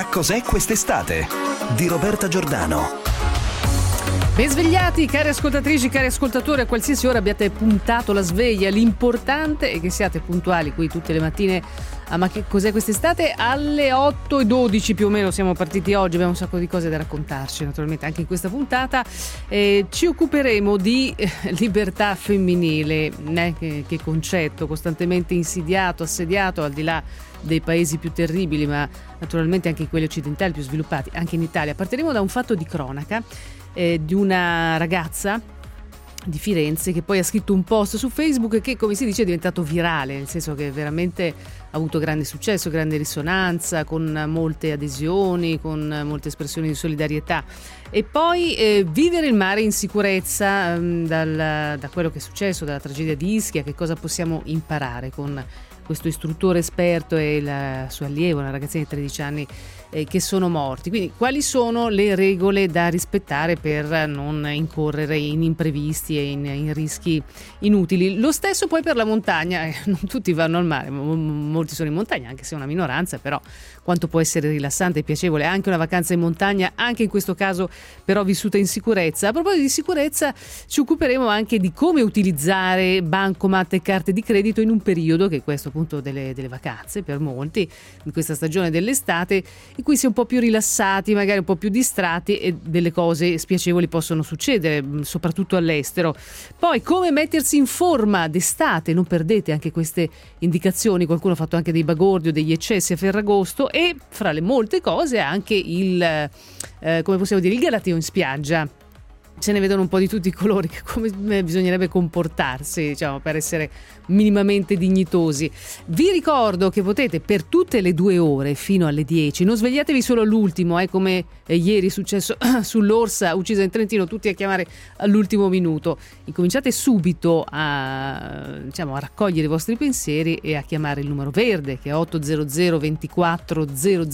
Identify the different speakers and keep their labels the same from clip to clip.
Speaker 1: cos'è quest'estate? Di Roberta Giordano.
Speaker 2: Ben svegliati, cari ascoltatrici, cari ascoltatori, a qualsiasi ora abbiate puntato la sveglia. L'importante è che siate puntuali qui tutte le mattine. Ma che cos'è quest'estate? Alle 8:12 più o meno siamo partiti oggi, abbiamo un sacco di cose da raccontarci naturalmente anche in questa puntata. Ci occuperemo di libertà femminile, che concetto costantemente insidiato, assediato al di là dei paesi più terribili, ma naturalmente anche in quelli occidentali più sviluppati, anche in Italia. Partiremo da un fatto di cronaca di una ragazza di Firenze che poi ha scritto un post su Facebook che, come si dice, è diventato virale, nel senso che veramente ha avuto grande successo, grande risonanza, con molte adesioni, con molte espressioni di solidarietà. E poi vivere il mare in sicurezza da quello che è successo, dalla tragedia di Ischia. Che cosa possiamo imparare con questo istruttore esperto e il suo allievo, una ragazzina di 13 anni che sono morti. Quindi quali sono le regole da rispettare per non incorrere in imprevisti e in rischi inutili? Lo stesso poi per la montagna, non tutti vanno al mare, molti sono in montagna, anche se è una minoranza, però quanto può essere rilassante e piacevole anche una vacanza in montagna, anche in questo caso però vissuta in sicurezza. A proposito di sicurezza, ci occuperemo anche di come utilizzare bancomat e carte di credito in un periodo che è questo appunto delle vacanze per molti, in questa stagione dell'estate, in cui si è un po' più rilassati, magari un po' più distratti e delle cose spiacevoli possono succedere, soprattutto all'estero. Poi come mettersi in forma d'estate, non perdete anche queste indicazioni, qualcuno ha fatto anche dei bagordi o degli eccessi a Ferragosto, e fra le molte cose anche il galateo in spiaggia. Se ne vedono un po' di tutti i colori, come bisognerebbe comportarsi, diciamo, per essere minimamente dignitosi. Vi ricordo che potete per tutte le 2 ore fino alle 10, non svegliatevi solo all'ultimo, come ieri è successo sull'orsa uccisa in Trentino, tutti a chiamare all'ultimo minuto. Incominciate subito a raccogliere i vostri pensieri e a chiamare il numero verde, che è 800 24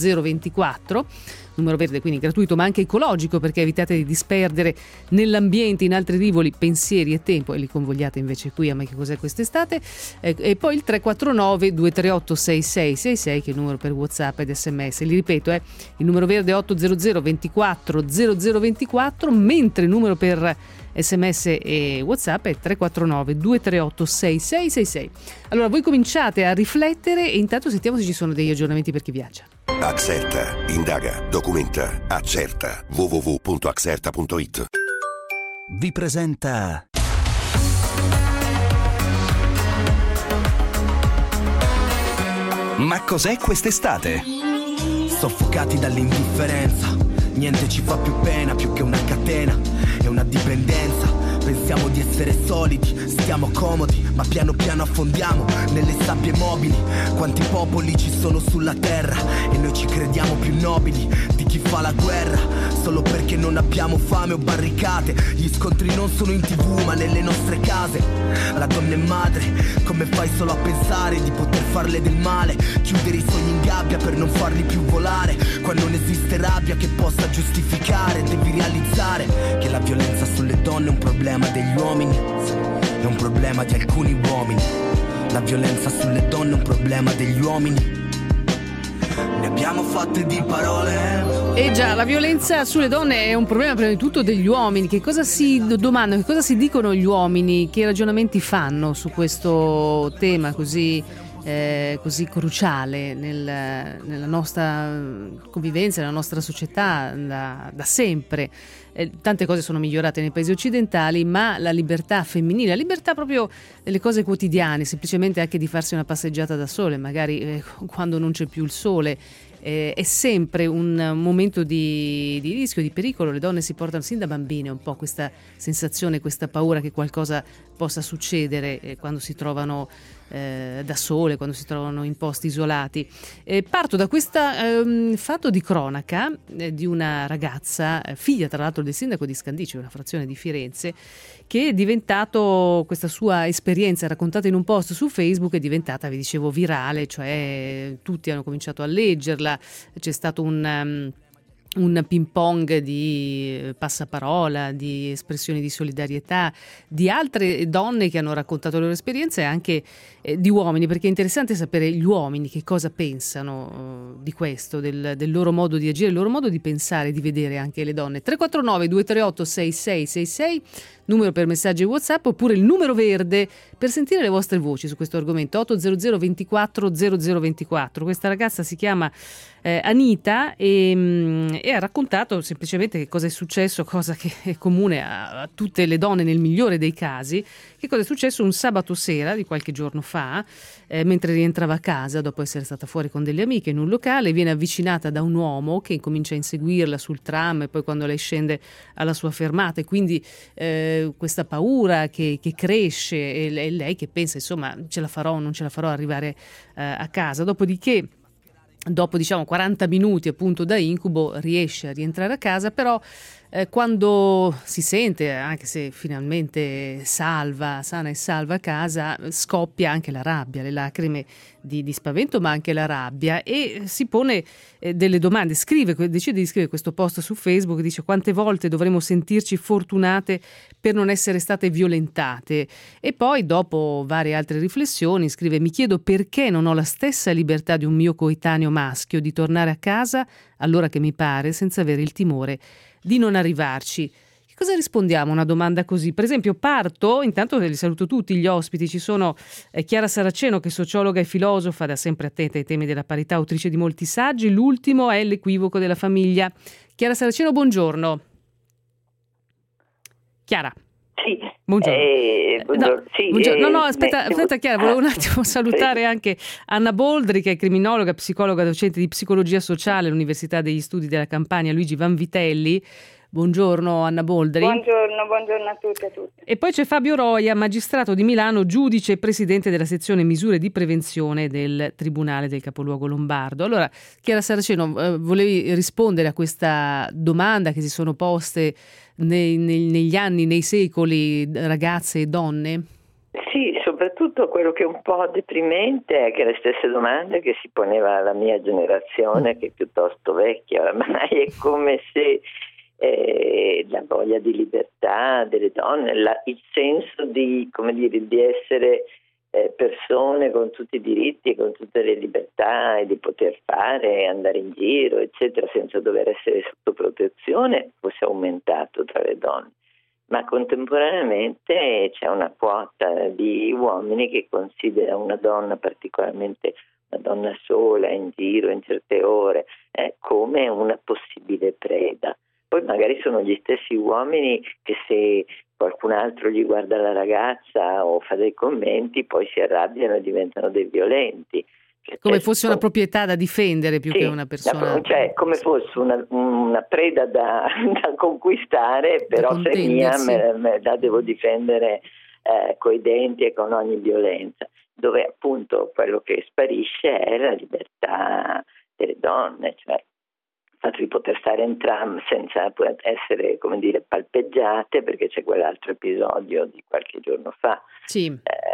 Speaker 2: 0024. Numero verde quindi gratuito ma anche ecologico, perché evitate di disperdere nell'ambiente, in altri rivoli, pensieri e tempo, e li convogliate invece qui a Me che cos'è quest'estate. E poi il 349 238 6666 che è il numero per WhatsApp ed SMS. Li ripeto, il numero verde è 800 24 0024, mentre il numero per SMS e WhatsApp è 349 238 6666. Allora voi cominciate a riflettere e intanto sentiamo se ci sono degli aggiornamenti per chi viaggia.
Speaker 3: Axerta, indaga, documenta, accerta. www.axerta.it
Speaker 1: Vi presenta Ma cos'è quest'estate?
Speaker 4: Soffocati dall'indifferenza, niente ci fa più pena più che una catena e una dipendenza. Pensiamo di essere solidi, stiamo comodi, ma piano piano affondiamo nelle sabbie mobili. Quanti popoli ci sono sulla terra e noi ci crediamo più nobili di chi fa la guerra, solo perché non abbiamo fame o barricate. Gli scontri non sono in TV ma nelle nostre case. La donna è madre, come fai solo a pensare di poter farle del male? Chiudere i sogni in gabbia per non farli più volare. Quando non esiste rabbia che possa giustificare, devi realizzare che la violenza sulle donne è un problema degli uomini, è un problema di alcuni uomini. La violenza sulle donne è un problema degli uomini. Ne abbiamo fatte di parole.
Speaker 2: E già, la violenza sulle donne è un problema prima di tutto degli uomini. Che cosa si domandano, che cosa si dicono gli uomini, che ragionamenti fanno su questo tema così cruciale nella nostra convivenza, nella nostra società da sempre. Tante cose sono migliorate nei paesi occidentali, ma la libertà femminile, la libertà proprio delle cose quotidiane, semplicemente anche di farsi una passeggiata da sole, magari quando non c'è più il sole, è sempre un momento di rischio, di pericolo. Le donne si portano sin da bambine un po' questa sensazione, questa paura che qualcosa possa succedere quando si trovano da sole, quando si trovano in posti isolati. Parto da questo fatto di cronaca di una ragazza, figlia tra l'altro del sindaco di Scandicci, una frazione di Firenze, che è diventato, questa sua esperienza raccontata in un post su Facebook è diventata, vi dicevo, virale, cioè tutti hanno cominciato a leggerla, c'è stato un un ping pong di passaparola, di espressioni di solidarietà, di altre donne che hanno raccontato le loro esperienze e anche di uomini, perché è interessante sapere gli uomini che cosa pensano di questo, del loro modo di agire, il loro modo di pensare, di vedere anche le donne. 349 238 6666, numero per messaggi WhatsApp, oppure il numero verde per sentire le vostre voci su questo argomento, 800 24 0024. Questa ragazza si chiama Anita e ha raccontato semplicemente che cosa è successo, cosa che è comune a tutte le donne nel migliore dei casi, che cosa è successo un sabato sera di qualche giorno fa, mentre rientrava a casa dopo essere stata fuori con delle amiche in un locale. Viene avvicinata da un uomo che incomincia a inseguirla sul tram e poi quando lei scende alla sua fermata, e quindi questa paura che cresce e lei che pensa insomma ce la farò o non ce la farò arrivare a casa. Dopodiché, dopo 40 minuti appunto da incubo, riesce a rientrare a casa, però quando si sente, anche se finalmente sana e salva a casa, scoppia anche la rabbia, le lacrime di spavento, ma anche la rabbia, e si pone delle domande. Decide di scrivere questo post su Facebook, dice: quante volte dovremo sentirci fortunate per non essere state violentate? E poi, dopo varie altre riflessioni, scrive: mi chiedo perché non ho la stessa libertà di un mio coetaneo maschio di tornare a casa all'ora che mi pare, senza avere il timore di non arrivarci. Che cosa rispondiamo a una domanda così? Per esempio, intanto li saluto tutti gli ospiti. Ci sono Chiara Saraceno, che è sociologa e filosofa, da sempre attenta ai temi della parità, autrice di molti saggi. L'ultimo è L'equivoco della famiglia. Chiara Saraceno, buongiorno. Chiara.
Speaker 5: Sì.
Speaker 2: Buongiorno.
Speaker 5: Buongiorno. Sì,
Speaker 2: buongiorno. No, aspetta Chiara, volevo un attimo salutare anche Anna Boldri, che è criminologa, psicologa, docente di psicologia sociale all'Università degli Studi della Campania Luigi Vanvitelli. Buongiorno Anna Boldri.
Speaker 5: Buongiorno a tutti e a tutte.
Speaker 2: E poi c'è Fabio Roia, magistrato di Milano, giudice e presidente della sezione misure di prevenzione del Tribunale del Capoluogo Lombardo. Allora, Chiara Saraceno, volevi rispondere a questa domanda che si sono poste negli anni, nei secoli, ragazze e donne?
Speaker 5: Sì, soprattutto quello che è un po' deprimente è che le stesse domande che si poneva la mia generazione, che è piuttosto vecchia ormai, è come se la voglia di libertà delle donne, il senso di essere persone con tutti i diritti e con tutte le libertà e di poter fare, andare in giro, eccetera, senza dover essere sotto protezione, fosse aumentato tra le donne. Ma contemporaneamente c'è una quota di uomini che considera una donna, particolarmente una donna sola, in giro in certe ore, come una possibile preda. Poi magari sono gli stessi uomini che, se qualcun altro gli guarda la ragazza o fa dei commenti, poi si arrabbiano e diventano dei violenti.
Speaker 2: Come fosse una proprietà da difendere più che una persona.
Speaker 5: Cioè, come fosse una preda da conquistare, però se mia me la devo difendere coi denti e con ogni violenza. Dove appunto quello che sparisce è la libertà delle donne, cioè il fatto di poter stare in tram senza essere, palpeggiate, perché c'è quell'altro episodio di qualche giorno fa.
Speaker 2: Sì.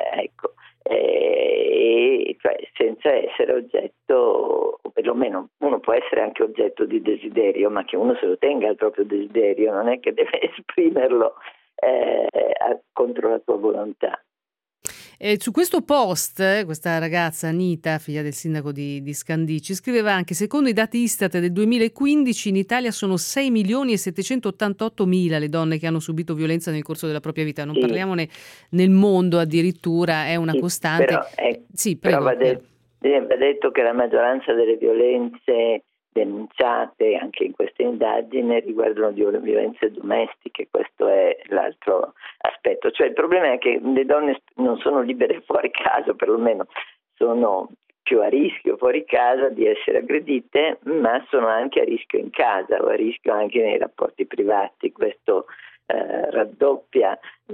Speaker 5: Cioè, senza essere oggetto, o perlomeno uno può essere anche oggetto di desiderio, ma che uno se lo tenga il proprio desiderio, non è che deve esprimerlo contro la tua volontà.
Speaker 2: Su questo post, questa ragazza Anita, figlia del sindaco di Scandicci, scriveva anche: secondo i dati Istat del 2015 in Italia sono 6.788.000 le donne che hanno subito violenza nel corso della propria vita. Non parliamone nel mondo, addirittura è una costante.
Speaker 5: Però va detto che la maggioranza delle violenze denunciate anche in queste indagini riguardano violenze domestiche. Questo è l'altro aspetto. Cioè, il problema è che le donne non sono libere fuori casa, perlomeno sono più a rischio fuori casa di essere aggredite, ma sono anche a rischio in casa o a rischio anche nei rapporti privati. Questo raddoppia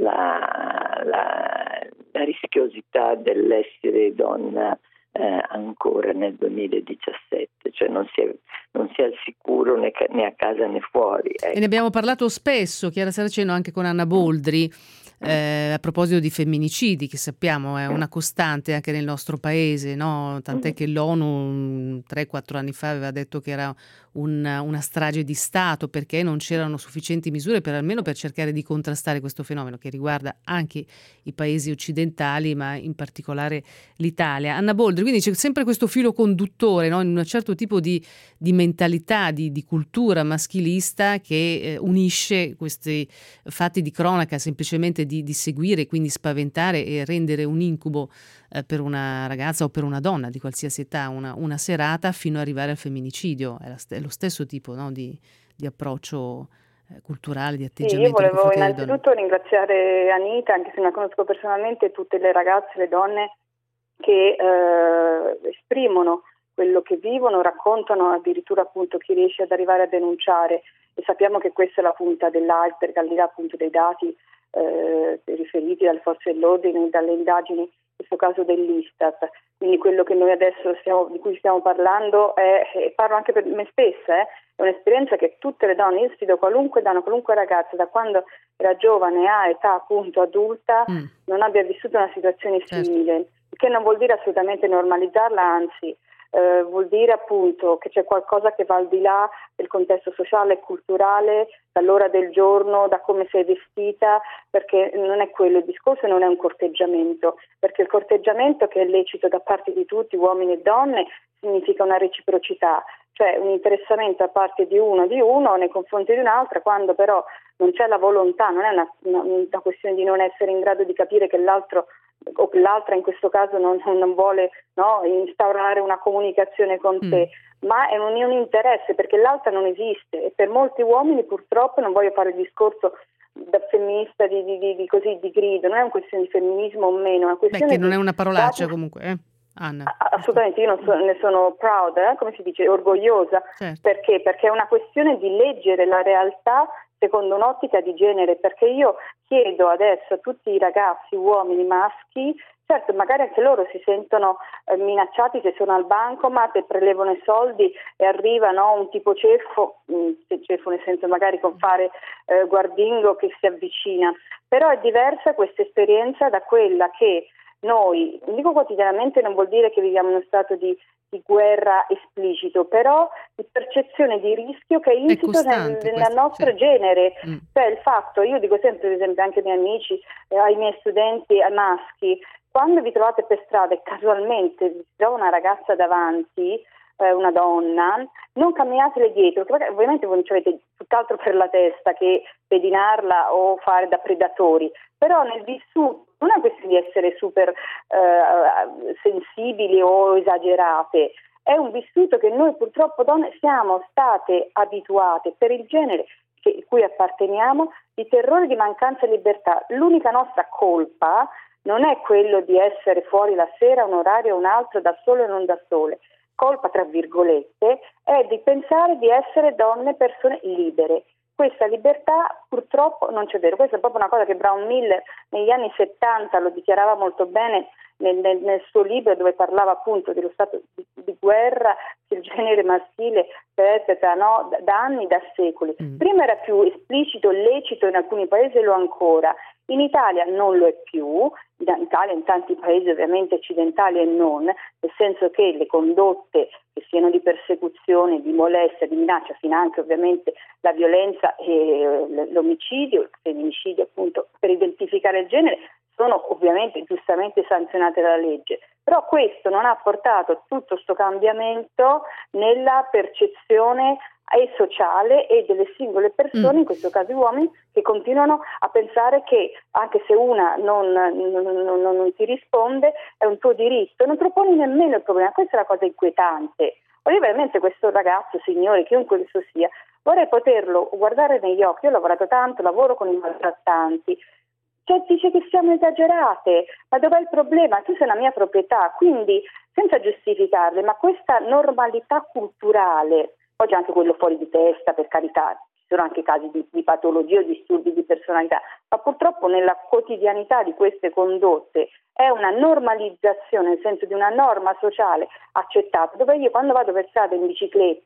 Speaker 5: la rischiosità dell'essere donna ancora nel 2017, cioè non si è al sicuro né a casa né fuori. Ecco.
Speaker 2: E ne abbiamo parlato spesso, Chiara Saraceno, anche con Anna Boldri, a proposito di femminicidi, che sappiamo è una costante anche nel nostro paese, no? Tant'è che l'ONU 3-4 anni fa aveva detto che era una strage di Stato, perché non c'erano sufficienti misure almeno per cercare di contrastare questo fenomeno che riguarda anche i paesi occidentali, ma in particolare l'Italia. Anna Boldri, quindi c'è sempre questo filo conduttore, no? In un certo tipo di mentalità, di cultura maschilista che unisce questi fatti di cronaca semplicemente di seguire, quindi spaventare e rendere un incubo per una ragazza o per una donna di qualsiasi età una serata, fino ad arrivare al femminicidio. È lo stesso tipo, no? di approccio culturale, di atteggiamento.
Speaker 6: Sì, io volevo innanzitutto ringraziare Anita, anche se non la conosco personalmente, tutte le ragazze, le donne che esprimono quello che vivono, raccontano, addirittura appunto chi riesce ad arrivare a denunciare, e sappiamo che questa è la punta dell'iceberg, al di là appunto dei dati riferiti dalle forze dell'ordine, dalle indagini, in questo caso dell'Istat. Quindi quello che noi adesso di cui stiamo parlando e parlo anche per me stessa, è un'esperienza che tutte le donne, io sfido qualunque donna, qualunque ragazza, da quando era giovane a età appunto adulta, non abbia vissuto una situazione simile, che non vuol dire assolutamente normalizzarla, anzi vuol dire appunto che c'è qualcosa che va al di là del contesto sociale e culturale, dall'ora del giorno, da come sei vestita, perché non è quello il discorso, non è un corteggiamento, perché il corteggiamento, che è lecito da parte di tutti, uomini e donne, significa una reciprocità, cioè un interessamento da parte di uno nei confronti di un'altra, quando però non c'è la volontà, non è una questione di non essere in grado di capire che l'altro o che l'altra in questo caso non vuole, no, instaurare una comunicazione con te, ma è un interesse, perché l'altra non esiste, e per molti uomini purtroppo, non voglio fare il discorso da femminista di così di grido, non è una questione di femminismo o meno, è una questione
Speaker 2: che non è una parolaccia comunque, Anna.
Speaker 6: Assolutamente, io ne sono proud, come si dice, orgogliosa, certo. Perché è una questione di leggere la realtà secondo un'ottica di genere, perché io chiedo adesso a tutti i ragazzi, uomini, maschi, certo magari anche loro si sentono minacciati se sono al bancomat e prelevano i soldi e arriva, no, un tipo ceffo nel senso magari con fare guardingo che si avvicina, però è diversa questa esperienza da quella che noi, dico quotidianamente, non vuol dire che viviamo in uno stato di guerra esplicito, però di percezione di rischio che è insito nel nostro genere. Cioè il fatto, io dico sempre, ad esempio, anche ai miei amici, ai miei studenti, ai maschi, quando vi trovate per strada e casualmente vi trova una ragazza davanti, una donna, non camminatele dietro, perché ovviamente voi non ci avete tutt'altro per la testa che pedinarla o fare da predatori, però nel vissuto non è questione di essere super sensibili o esagerate, è un vissuto che noi purtroppo donne siamo state abituate per il genere cui apparteniamo di terrore, di mancanza di libertà. L'unica nostra colpa non è quello di essere fuori la sera, un orario o un altro, da sole o non da sole. Colpa tra virgolette è di pensare di essere donne, persone libere. Questa libertà purtroppo non c'è vero, questa è proprio una cosa che Brown Miller negli anni 70 lo dichiarava molto bene nel suo libro, dove parlava appunto dello stato di guerra che il genere maschile perpetra, no, da anni, da secoli. Prima era più esplicito, lecito, in alcuni paesi lo è ancora. In Italia non lo è più, in Italia, in tanti paesi ovviamente occidentali e non, nel senso che le condotte che siano di persecuzione, di molestia, di minaccia, finanche ovviamente la violenza e l'omicidio, il femminicidio appunto, per identificare il genere, sono ovviamente giustamente sanzionate dalla legge. Però questo non ha portato tutto questo cambiamento nella percezione e sociale e delle singole persone, in questo caso uomini, che continuano a pensare che anche se una non ti risponde è un tuo diritto, non te lo poni nemmeno il problema. Questa è la cosa inquietante. Io veramente questo ragazzo, signore, chiunque esso sia, vorrei poterlo guardare negli occhi. Io ho lavorato tanto, lavoro con i maltrattanti, cioè dice che siamo esagerate, ma dov'è il problema? Tu sei la mia proprietà, quindi senza giustificarle, ma questa normalità culturale, poi c'è anche quello fuori di testa, per carità, ci sono anche casi di patologie o disturbi di personalità, ma purtroppo nella quotidianità di queste condotte è una normalizzazione, nel senso di una norma sociale accettata, dove io quando vado per strada in bicicletta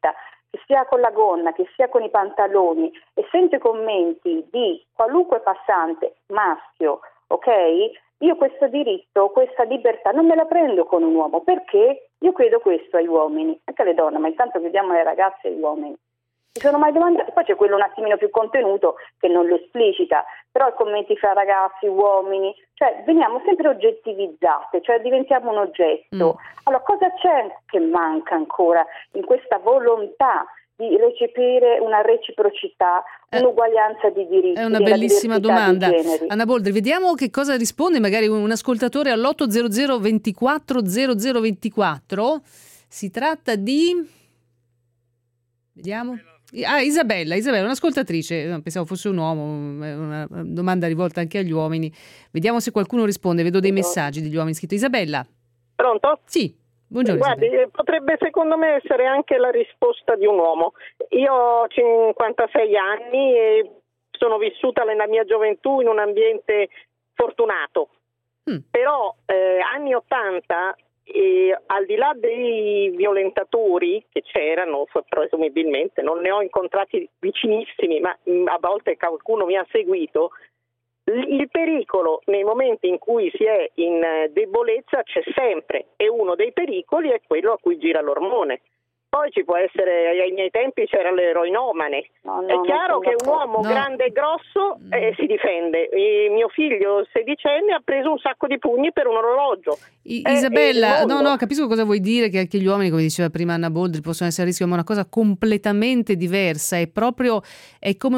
Speaker 6: che sia con la gonna, che sia con i pantaloni, e sento i commenti di qualunque passante maschio, ok? Io questo diritto, questa libertà non me la prendo con un uomo, perché io chiedo questo agli uomini, anche alle donne, ma intanto chiediamo alle ragazze e agli uomini. Mi sono mai domandati, poi c'è quello un attimino più contenuto che non lo esplicita, però i commenti fra ragazzi, uomini, cioè veniamo sempre oggettivizzate, cioè diventiamo un oggetto. Allora cosa c'è che manca ancora in questa volontà di recepire una reciprocità, un'uguaglianza di diritti?
Speaker 2: È una bellissima domanda. Anna Boldri, vediamo che cosa risponde magari un ascoltatore all'800 24 0024. Si tratta di... Vediamo. Isabella, un'ascoltatrice, pensavo fosse un uomo, una domanda rivolta anche agli uomini. Vediamo se qualcuno risponde, vedo dei messaggi degli uomini scritto. Isabella.
Speaker 7: Pronto?
Speaker 2: Sì, buongiorno.
Speaker 7: Guardi,
Speaker 2: Isabella.
Speaker 7: potrebbe secondo me essere anche la risposta di un uomo. Io ho 56 anni e sono vissuta nella mia gioventù in un ambiente fortunato, però anni 80... E al di là dei violentatori che c'erano, presumibilmente, non ne ho incontrati vicinissimi, ma a volte qualcuno mi ha seguito, il pericolo nei momenti in cui si è in debolezza c'è sempre, e uno dei pericoli è quello a cui gira l'ormone. Poi ci può essere, ai miei tempi c'era l'eroinomane. È chiaro che un uomo grande e grosso si difende. E mio figlio 16enne ha preso un sacco di pugni per un orologio.
Speaker 2: Isabella, no, capisco cosa vuoi dire, che anche gli uomini, come diceva prima Anna Boldri, possono essere a rischio, ma è una cosa completamente diversa. È come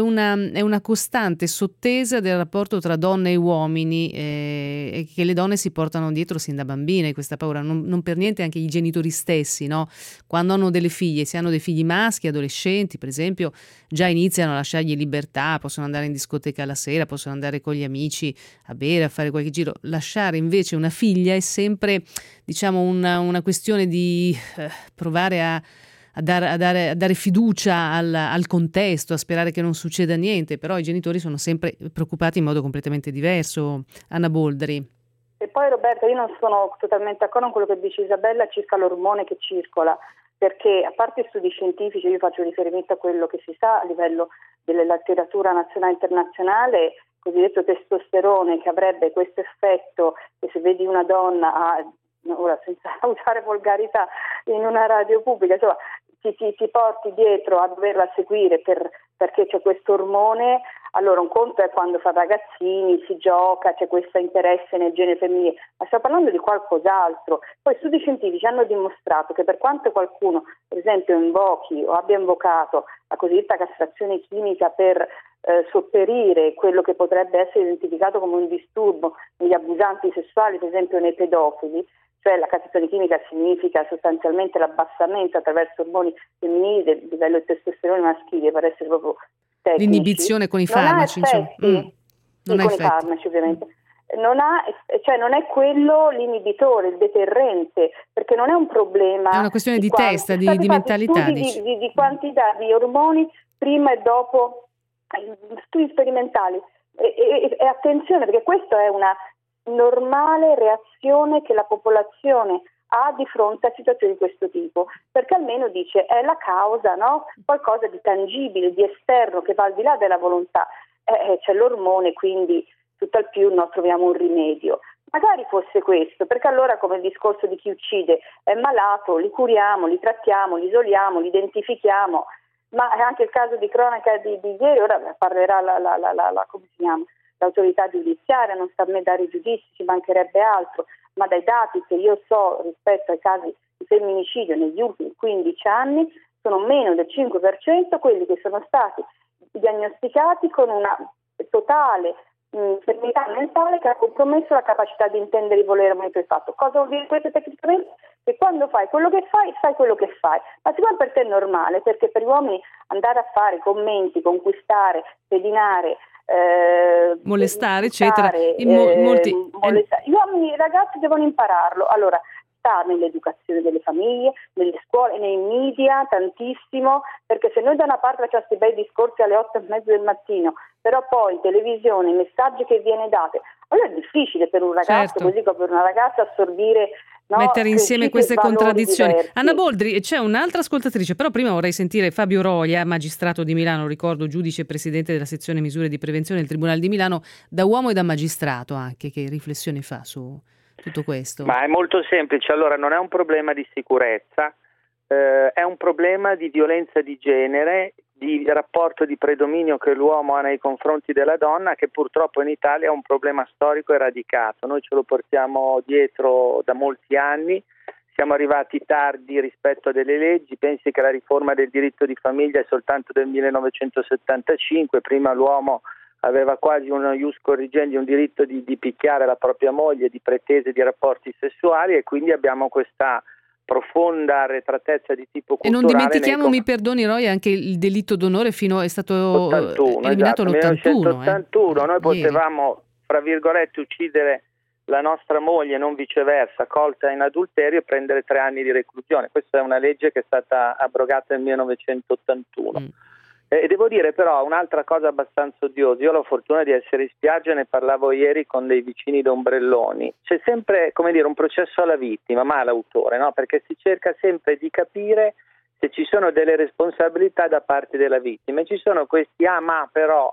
Speaker 2: una costante sottesa del rapporto tra donne e uomini, e che le donne si portano dietro sin da bambine, questa paura. Non per niente anche i genitori stessi, no? Quando hanno delle figlie, se hanno dei figli maschi, adolescenti per esempio, già iniziano a lasciargli libertà, possono andare in discoteca la sera, possono andare con gli amici a bere, a fare qualche giro. Lasciare invece una figlia è sempre, diciamo, una questione di provare a dare fiducia al contesto, a sperare che non succeda niente, però i genitori sono sempre preoccupati in modo completamente diverso. Anna Boldri.
Speaker 6: E poi Roberta, io non sono totalmente d'accordo con quello che dice Isabella circa l'ormone che circola, perché a parte studi scientifici, io faccio riferimento a quello che si sa a livello della letteratura nazionale e internazionale, cosiddetto testosterone, che avrebbe questo effetto che se vedi una donna, ora senza usare volgarità in una radio pubblica, insomma, ti porti dietro a doverla seguire perché c'è questo ormone. Allora un conto è quando fa ragazzini, si gioca, c'è questo interesse nel genere femminile, ma stiamo parlando di qualcos'altro. Poi studi scientifici hanno dimostrato che per quanto qualcuno, per esempio, invochi o abbia invocato la cosiddetta castrazione chimica per sopperire quello che potrebbe essere identificato come un disturbo negli abusanti sessuali, per esempio nei pedofili, cioè la castrazione chimica significa sostanzialmente l'abbassamento attraverso ormoni femminili del livello di testosterone maschile, per essere proprio tecnici.
Speaker 2: L'inibizione con i farmaci,
Speaker 6: insomma. Con i farmaci ovviamente. Non è quello l'inibitore, il deterrente, perché non è un problema.
Speaker 2: È una questione di testa, di mentalità.
Speaker 6: Di quantità di ormoni prima e dopo studi sperimentali. E attenzione, perché questa è una normale reazione che la popolazione ha di fronte a situazioni di questo tipo, perché almeno dice è la causa, no? Qualcosa di tangibile, di esterno, che va al di là della volontà. C'è l'ormone, quindi tutt'al più noi troviamo un rimedio. Magari fosse questo, perché allora, come il discorso di chi uccide è malato, li curiamo, li trattiamo, li isoliamo, li identifichiamo, ma è anche il caso di cronaca di ieri. Ora parlerà come si chiama? L'autorità giudiziaria, non sta a me dare i giudizi, ci mancherebbe altro, ma dai dati che io so rispetto ai casi di femminicidio negli ultimi 15 anni sono meno del 5% quelli che sono stati diagnosticati con una totale infermità mentale che ha compromesso la capacità di intendere, di volere, mai fatto. Cosa vuol dire questo tecnicamente? Che quando fai quello che fai, sai quello che fai. Ma siccome per te è normale, perché per gli uomini andare a fare commenti, conquistare, pedinare,
Speaker 2: molestare, eccetera,
Speaker 6: molestare. Gli uomini, i ragazzi devono impararlo. Allora, sta nell'educazione delle famiglie, nelle scuole, nei media tantissimo, perché se noi da una parte facciamo questi bei discorsi alle 8:30 del mattino, però poi in televisione i messaggi che viene date, allora è difficile per un ragazzo,
Speaker 2: certo,
Speaker 6: così come per una ragazza, assorbire no?
Speaker 2: Mettere insieme queste contraddizioni.
Speaker 6: Diversi.
Speaker 2: Anna Boldri, c'è un'altra ascoltatrice, però prima vorrei sentire Fabio Roia, magistrato di Milano, ricordo giudice e presidente della sezione misure di prevenzione del Tribunale di Milano, da uomo e da magistrato anche, che riflessione fa su tutto questo?
Speaker 8: Ma è molto semplice, allora non è un problema di sicurezza, è un problema di violenza di genere, di rapporto di predominio che l'uomo ha nei confronti della donna, che purtroppo in Italia è un problema storico e radicato. Noi ce lo portiamo dietro da molti anni, siamo arrivati tardi rispetto a delle leggi. Pensi che la riforma del diritto di famiglia è soltanto del 1975, prima l'uomo aveva quasi uno ius corrigendi, un diritto di picchiare la propria moglie, di pretese di rapporti sessuali, e quindi abbiamo questa profonda arretratezza di tipo culturale.
Speaker 2: E non dimentichiamo, mi perdoni Roy, anche il delitto d'onore è stato
Speaker 8: 81,
Speaker 2: eliminato
Speaker 8: esatto,
Speaker 2: l'81.
Speaker 8: Noi potevamo, fra virgolette, uccidere la nostra moglie, non viceversa, colta in adulterio, e prendere 3 anni di reclusione. Questa è una legge che è stata abrogata nel 1981. E devo dire però un'altra cosa abbastanza odiosa. Io ho la fortuna di essere in spiaggia, ne parlavo ieri con dei vicini d'ombrelloni. C'è sempre, come dire, un processo alla vittima, ma all'autore, no? Perché si cerca sempre di capire se ci sono delle responsabilità da parte della vittima. E ci sono questi ma però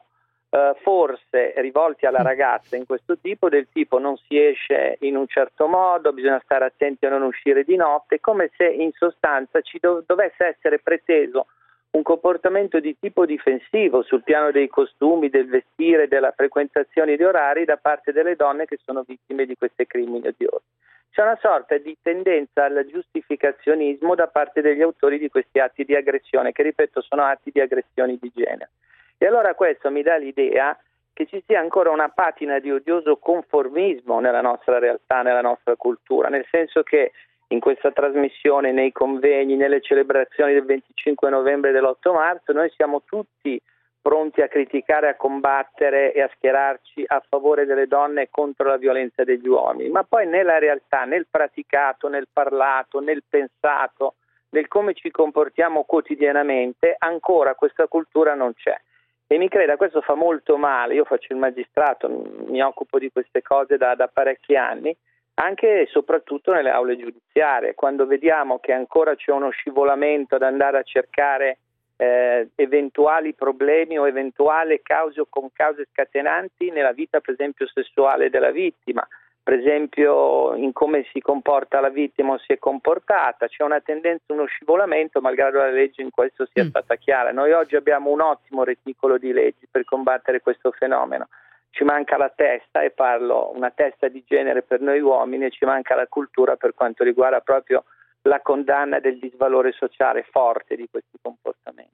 Speaker 8: forse rivolti alla ragazza in questo tipo, del tipo non si esce in un certo modo, bisogna stare attenti a non uscire di notte, come se in sostanza ci dovesse essere preteso un comportamento di tipo difensivo sul piano dei costumi, del vestire, della frequentazione di orari da parte delle donne che sono vittime di questi crimini odiosi. C'è una sorta di tendenza al giustificazionismo da parte degli autori di questi atti di aggressione, che ripeto sono atti di aggressioni di genere. E allora questo mi dà l'idea che ci sia ancora una patina di odioso conformismo nella nostra realtà, nella nostra cultura, nel senso che in questa trasmissione, nei convegni, nelle celebrazioni del 25 novembre e dell'8 marzo, noi siamo tutti pronti a criticare, a combattere e a schierarci a favore delle donne e contro la violenza degli uomini, ma poi nella realtà, nel praticato, nel parlato, nel pensato, nel come ci comportiamo quotidianamente, ancora questa cultura non c'è. E mi creda, questo fa molto male. Io faccio il magistrato, mi occupo di queste cose da parecchi anni, anche e soprattutto nelle aule giudiziarie, quando vediamo che ancora c'è uno scivolamento ad andare a cercare eventuali problemi o eventuali cause o concause scatenanti nella vita, per esempio, sessuale della vittima, per esempio in come si comporta la vittima o si è comportata. C'è una tendenza, uno scivolamento, malgrado la legge in questo sia stata chiara. Noi oggi abbiamo un ottimo reticolo di leggi per combattere questo fenomeno. Ci manca la testa, e parlo una testa di genere per noi uomini, e ci manca la cultura per quanto riguarda proprio la condanna del disvalore sociale forte di questi comportamenti.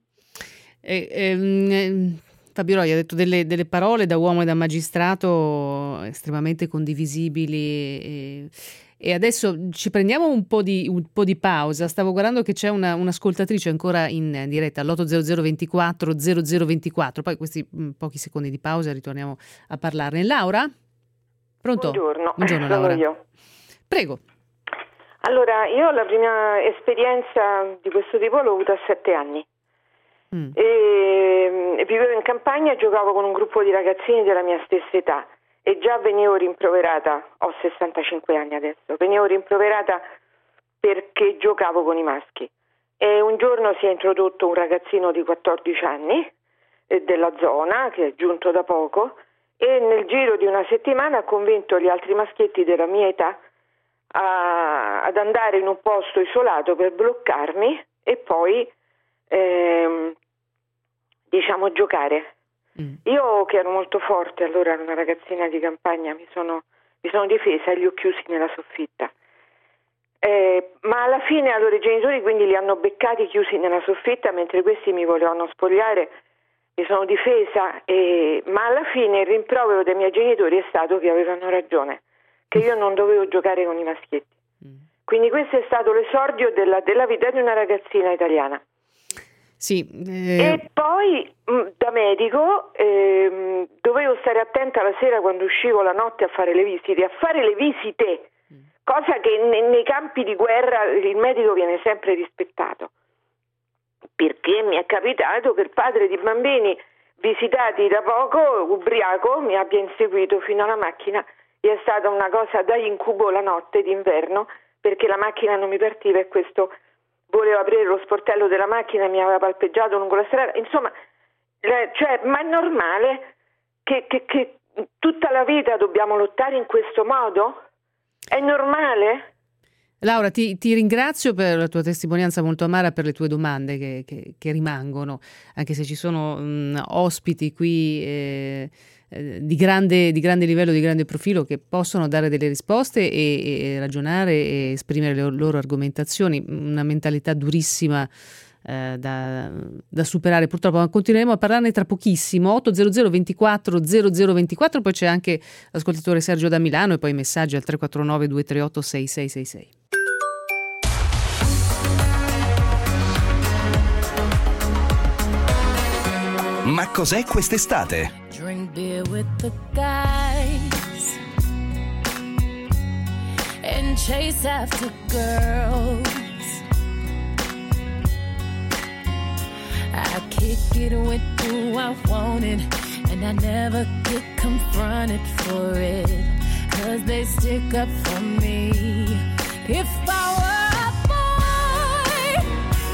Speaker 2: Fabio Roia ha detto delle parole da uomo e da magistrato estremamente condivisibili, e adesso ci prendiamo un po' di pausa. Stavo guardando che c'è un'ascoltatrice ancora in diretta all'800 24 0024, poi questi pochi secondi di pausa ritorniamo a parlarne. Laura? Pronto? Buongiorno Laura.
Speaker 9: Io.
Speaker 2: Prego.
Speaker 9: Allora, io la prima esperienza di questo tipo l'ho avuta a 7 anni. E vivevo in campagna e giocavo con un gruppo di ragazzini della mia stessa età, e già venivo rimproverata, ho 65 anni adesso, venivo rimproverata perché giocavo con i maschi. E un giorno si è introdotto un ragazzino di 14 anni della zona, che è giunto da poco, e nel giro di una settimana ha convinto gli altri maschietti della mia età ad andare in un posto isolato per bloccarmi e poi giocare. Io, che ero molto forte, allora ero una ragazzina di campagna, mi sono difesa e li ho chiusi nella soffitta. Ma alla fine allora i genitori quindi li hanno beccati chiusi nella soffitta, mentre questi mi volevano spogliare. Mi sono difesa, ma alla fine il rimprovero dei miei genitori è stato che avevano ragione, che io non dovevo giocare con i maschietti. Quindi questo è stato l'esordio della vita di una ragazzina italiana.
Speaker 2: Sì,
Speaker 9: E poi da medico dovevo stare attenta la sera quando uscivo la notte a fare le visite, cosa che nei campi di guerra il medico viene sempre rispettato, perché mi è capitato che il padre di bambini visitati da poco, ubriaco, mi abbia inseguito fino alla macchina. E è stata una cosa da incubo la notte d'inverno, perché la macchina non mi partiva e questo voleva aprire lo sportello della macchina, mi aveva palpeggiato lungo la strada, insomma, ma è normale che tutta la vita dobbiamo lottare in questo modo? È normale?
Speaker 2: Laura, ti ringrazio per la tua testimonianza molto amara, per le tue domande che rimangono, anche se ci sono ospiti qui di grande livello, di grande profilo, che possono dare delle risposte e ragionare e esprimere le loro argomentazioni. Una mentalità durissima da superare, purtroppo, ma continueremo a parlarne tra pochissimo. 800 24 0024, poi c'è anche l'ascoltatore Sergio da Milano e poi messaggi al 349 238 6666.
Speaker 1: Ma cos'è quest'estate?
Speaker 10: Drink beer with the guys and chase after girls. I kick it with who I wanted, and I never get confronted for it, 'cause they stick up for me. If I were a boy,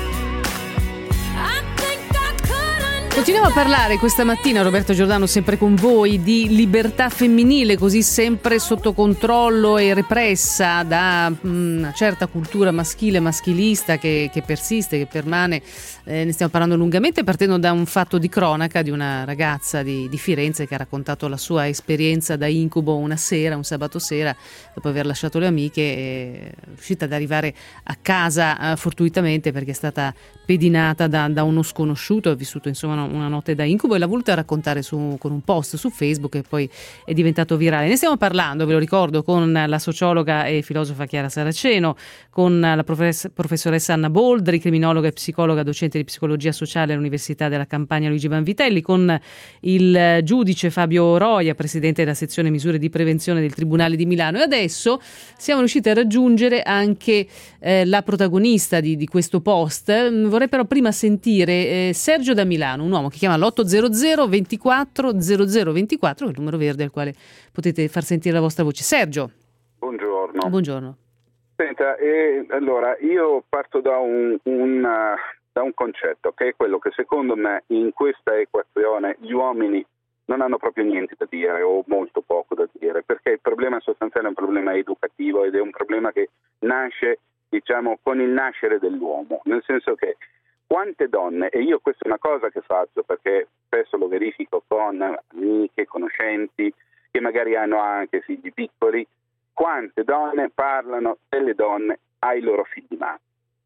Speaker 10: I think I could.
Speaker 2: Continuiamo a parlare questa mattina, Roberto Giordano sempre con voi, di libertà femminile, così sempre sotto controllo e repressa da una certa cultura maschile, maschilista che persiste, che permane. Ne stiamo parlando lungamente, partendo da un fatto di cronaca di una ragazza di Firenze che ha raccontato la sua esperienza da incubo un sabato sera, dopo aver lasciato le amiche, è riuscita ad arrivare a casa fortuitamente perché è stata pedinata da uno sconosciuto, ha vissuto insomma una notte da incubo e l'ha voluta raccontare con un post su Facebook e poi è diventato virale. Ne stiamo parlando, ve lo ricordo, con la sociologa e filosofa Chiara Saraceno, con la professoressa Anna Boldri, criminologa e psicologa, docente di psicologia sociale all'Università della Campania Luigi Vanvitelli, con il giudice Fabio Roia, presidente della sezione misure di prevenzione del Tribunale di Milano, e adesso siamo riusciti a raggiungere anche la protagonista di questo post. Vorrei però prima sentire Sergio da Milano, un uomo che chiama l'800 24 0024, che è il numero verde al quale potete far sentire la vostra voce. Sergio.
Speaker 11: Buongiorno.
Speaker 2: Buongiorno.
Speaker 11: Senta, allora io parto da un concetto, che è quello che secondo me in questa equazione gli uomini non hanno proprio niente da dire o molto poco da dire, perché il problema sostanziale è un problema educativo ed è un problema che nasce, diciamo, con il nascere dell'uomo, nel senso che quante donne, e io questa è una cosa che faccio perché spesso lo verifico con amiche, conoscenti che magari hanno anche figli piccoli, quante donne parlano delle donne ai loro figli maschi.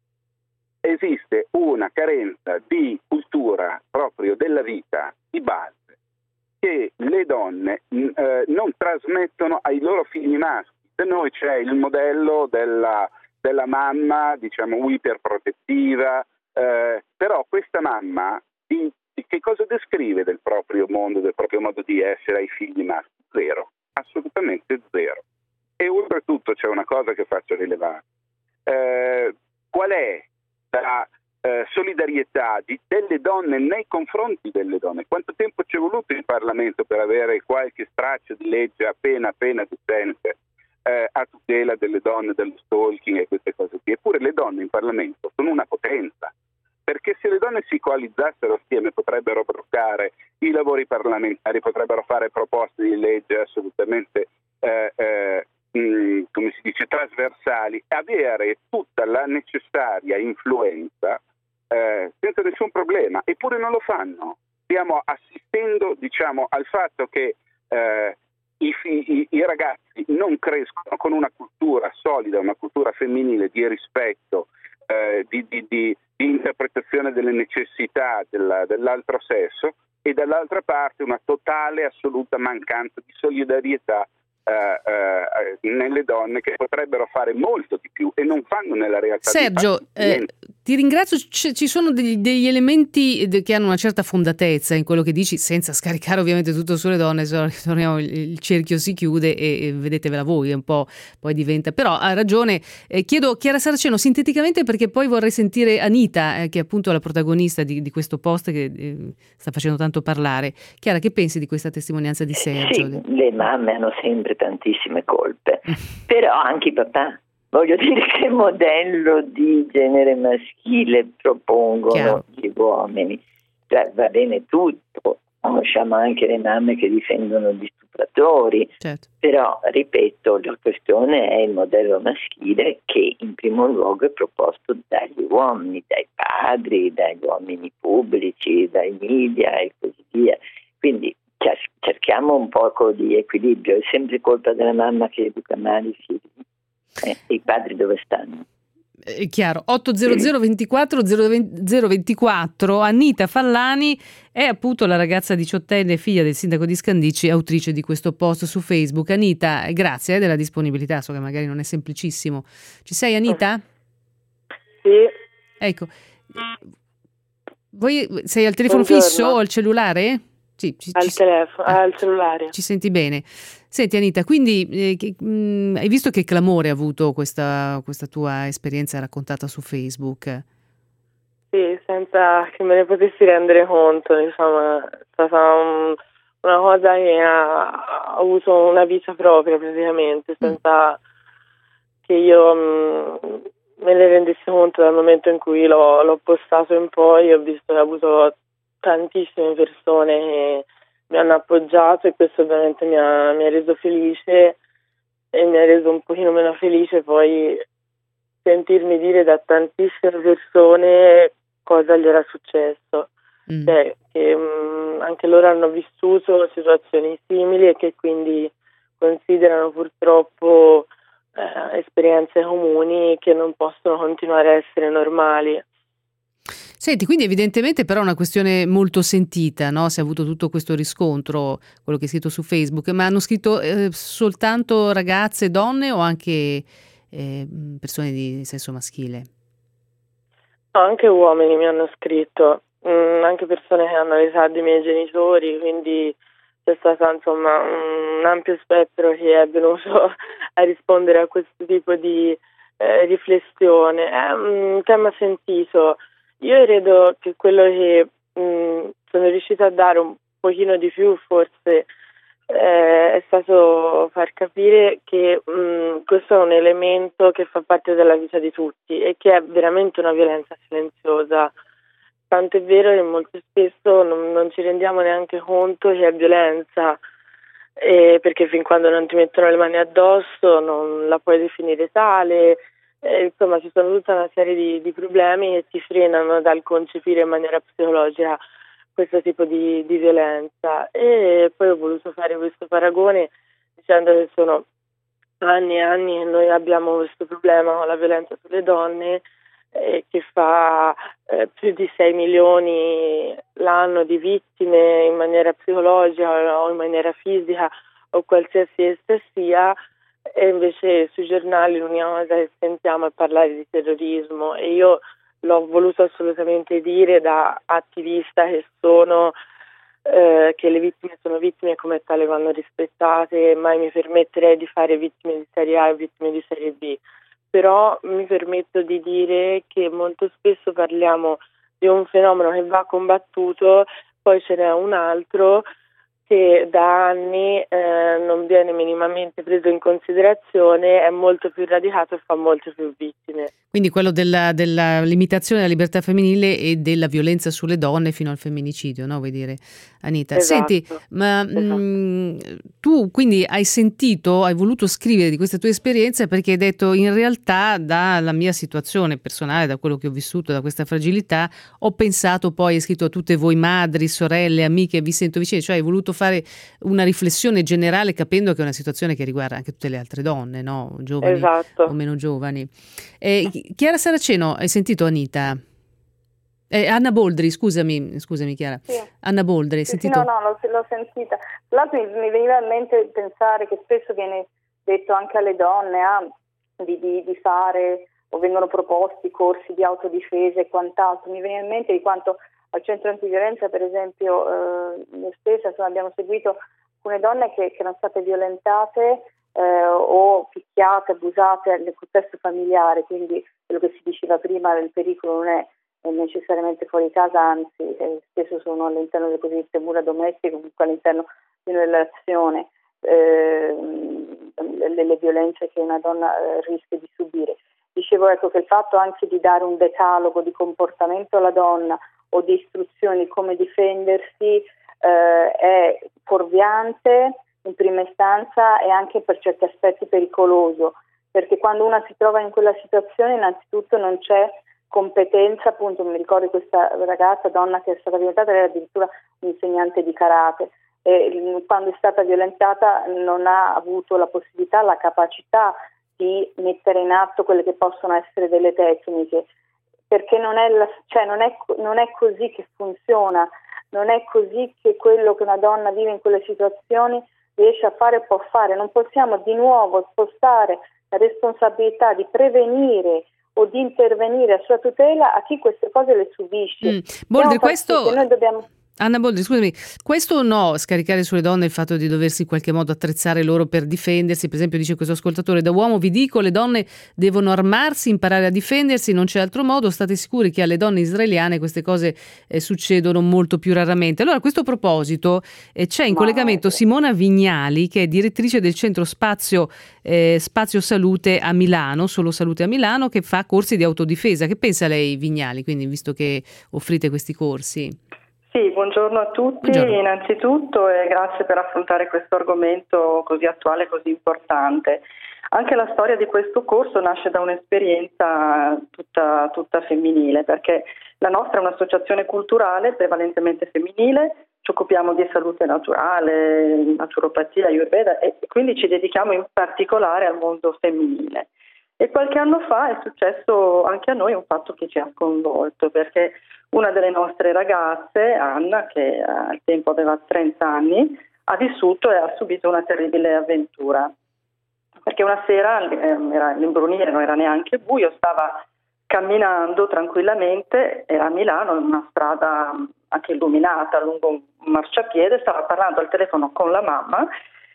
Speaker 11: Esiste una carenza di cultura proprio della vita di base che le donne non trasmettono ai loro figli maschi. Da noi c'è il modello della mamma, diciamo, iperprotettiva, però questa mamma che cosa descrive del proprio mondo, del proprio modo di essere ai figli maschi? Zero, assolutamente zero. E oltretutto c'è una cosa che faccio rilevare. Qual è la solidarietà delle donne nei confronti delle donne? Quanto tempo ci è voluto in Parlamento per avere qualche straccio di legge appena decente a tutela delle donne, dello stalking e queste cose qui? Eppure le donne in Parlamento sono una potenza, perché se le donne si coalizzassero assieme potrebbero bloccare i lavori parlamentari, potrebbero fare proposte di legge assolutamente come si dice, trasversali, avere tutta la necessaria influenza senza nessun problema, eppure non lo fanno. Stiamo assistendo, diciamo, al fatto che i ragazzi non crescono con una cultura solida, una cultura femminile di rispetto, di interpretazione delle necessità dell'altro sesso, e dall'altra parte una totale, assoluta mancanza di solidarietà nelle donne, che potrebbero fare molto di più e non fanno nella realtà.
Speaker 2: Sergio, ti ringrazio. Ci sono degli elementi che hanno una certa fondatezza in quello che dici, senza scaricare ovviamente tutto sulle donne, se no ritorniamo, il cerchio si chiude e vedetevela voi, un po' poi diventa, però ha ragione. Chiedo Chiara Saraceno sinteticamente, perché poi vorrei sentire Anita, che è appunto la protagonista di questo post che sta facendo tanto parlare. Chiara, che pensi di questa testimonianza di Sergio?
Speaker 5: Sì, le mamme hanno sempre tantissime colpe, però anche i papà. voglio dire, che modello di genere maschile propongono gli uomini? Cioè, va bene tutto, conosciamo anche le mamme che difendono gli stupratori, però ripeto, la questione è il modello maschile che in primo luogo è proposto dagli uomini, dai padri, dagli uomini pubblici, dai media e così via. Quindi cerchiamo un poco di equilibrio. È sempre colpa della mamma che educa male i figli. I padri dove stanno?
Speaker 2: È chiaro. 800 24 024. Anita Fallani è appunto la ragazza 18enne, figlia del sindaco di Scandicci, autrice di questo post su Facebook. Anita, grazie della disponibilità, so che magari non è semplicissimo. Ci sei, Anita?
Speaker 12: Sì.
Speaker 2: Ecco. Voi sei al telefono fisso o al cellulare? Sì,
Speaker 12: al telefono, al cellulare.
Speaker 2: Ci senti bene. Senti Anita, quindi hai visto che clamore ha avuto questa tua esperienza raccontata su Facebook?
Speaker 12: Sì, senza che me ne potessi rendere conto, diciamo, è stata una cosa che ha avuto una vita propria praticamente, senza che io me ne rendessi conto. Dal momento in cui l'ho postato in poi, ho visto che ha avuto tantissime persone che mi hanno appoggiato, e questo ovviamente mi ha reso felice, e mi ha reso un pochino meno felice poi sentirmi dire da tantissime persone cosa gli era successo, cioè, che anche loro hanno vissuto situazioni simili e che quindi considerano purtroppo esperienze comuni che non possono continuare a essere normali.
Speaker 2: Senti, quindi evidentemente però è una questione molto sentita, no? Si è avuto tutto questo riscontro, quello che è scritto su Facebook, ma hanno scritto soltanto ragazze, donne o anche persone di sesso maschile?
Speaker 12: No, anche uomini mi hanno scritto, anche persone che hanno l'età dei miei genitori, quindi c'è stato insomma un ampio spettro che è venuto a rispondere a questo tipo di riflessione. È un tema sentito. Io credo che quello che sono riuscita a dare un pochino di più forse è stato far capire che questo è un elemento che fa parte della vita di tutti e che è veramente una violenza silenziosa. Tanto è vero che molto spesso non ci rendiamo neanche conto che è violenza, perché fin quando non ti mettono le mani addosso non la puoi definire tale. Insomma, ci sono tutta una serie di problemi che ti frenano dal concepire in maniera psicologica questo tipo di violenza. E poi ho voluto fare questo paragone dicendo che sono anni e anni che noi abbiamo questo problema con la violenza sulle donne, che fa più di 6 milioni l'anno di vittime in maniera psicologica o in maniera fisica o qualsiasi essa sia. E invece sui giornali l'unica cosa che sentiamo è parlare di terrorismo, e io l'ho voluto assolutamente dire da attivista che sono, che le vittime sono vittime e come tale vanno rispettate. Mai mi permetterei di fare vittime di serie A e vittime di serie B, però mi permetto di dire che molto spesso parliamo di un fenomeno che va combattuto, poi ce n'è un altro che da anni non viene minimamente preso in considerazione, è molto più radicato e fa molte più vittime.
Speaker 2: Quindi quello della limitazione della libertà femminile e della violenza sulle donne fino al femminicidio, no? Vuoi dire, Anita?
Speaker 12: Esatto.
Speaker 2: Senti, ma tu quindi hai voluto scrivere di questa tua esperienza perché hai detto: in realtà dalla mia situazione personale, da quello che ho vissuto, da questa fragilità, ho pensato, poi hai scritto a tutte voi madri, sorelle, amiche, vi sento vicine, cioè hai voluto fare una riflessione generale capendo che è una situazione che riguarda anche tutte le altre donne, no? Giovani o meno giovani. Chiara Saraceno, hai sentito Anita? Anna Boldri, scusami Chiara. Sì. Anna Boldri, hai sentito?
Speaker 6: Sì, no, l'ho sentita. Tra l'altro mi veniva in mente pensare che spesso viene detto anche alle donne di fare, o vengono proposti corsi di autodifesa e quant'altro. Mi viene in mente di quanto al centro antiviolenza, per esempio, io stessa abbiamo seguito alcune donne che erano state violentate o picchiate, abusate nel contesto familiare, quindi quello che si diceva prima del pericolo non è necessariamente fuori casa, anzi spesso sono all'interno delle cosiddette mura domestiche, comunque all'interno di una relazione. le violenze che una donna rischia di subire. Dicevo, ecco, che il fatto anche di dare un decalogo di comportamento alla donna o di istruzioni come difendersi è fuorviante in prima istanza e anche per certi aspetti pericoloso, perché quando una si trova in quella situazione innanzitutto non c'è competenza, appunto mi ricordo questa ragazza, donna che è stata violentata, era addirittura un insegnante di karate, e quando è stata violentata non ha avuto la possibilità, la capacità di mettere in atto quelle che possono essere delle tecniche, perché non è così che funziona, non è così che quello che una donna vive in quelle situazioni riesce a fare, può fare. Non possiamo di nuovo spostare la responsabilità di prevenire o di intervenire a sua tutela a chi queste cose le subisce.
Speaker 2: Boldri, questo...
Speaker 6: Noi dobbiamo...
Speaker 2: Anna Boldri, scusami, questo no, scaricare sulle donne il fatto di doversi in qualche modo attrezzare loro per difendersi, per esempio dice questo ascoltatore, da uomo vi dico le donne devono armarsi, imparare a difendersi, non c'è altro modo, state sicuri che alle donne israeliane queste cose succedono molto più raramente. Allora a questo proposito c'è in collegamento Simona Vignali, che è direttrice del centro Spazio Salute a Milano, Solo Salute a Milano, che fa corsi di autodifesa. Che pensa lei, Vignali, quindi, visto che offrite questi corsi?
Speaker 13: Sì, buongiorno a tutti. Buongiorno. Innanzitutto e grazie per affrontare questo argomento così attuale e così importante. Anche la storia di questo corso nasce da un'esperienza tutta femminile, perché la nostra è un'associazione culturale prevalentemente femminile, ci occupiamo di salute naturale, naturopatia, ayurveda e quindi ci dedichiamo in particolare al mondo femminile. E qualche anno fa è successo anche a noi un fatto che ci ha sconvolto, perché una delle nostre ragazze, Anna, che al tempo aveva 30 anni, ha vissuto e ha subito una terribile avventura. Perché una sera, era l'imbrunire, non era neanche buio, stava camminando tranquillamente, era a Milano, in una strada anche illuminata, lungo un marciapiede, stava parlando al telefono con la mamma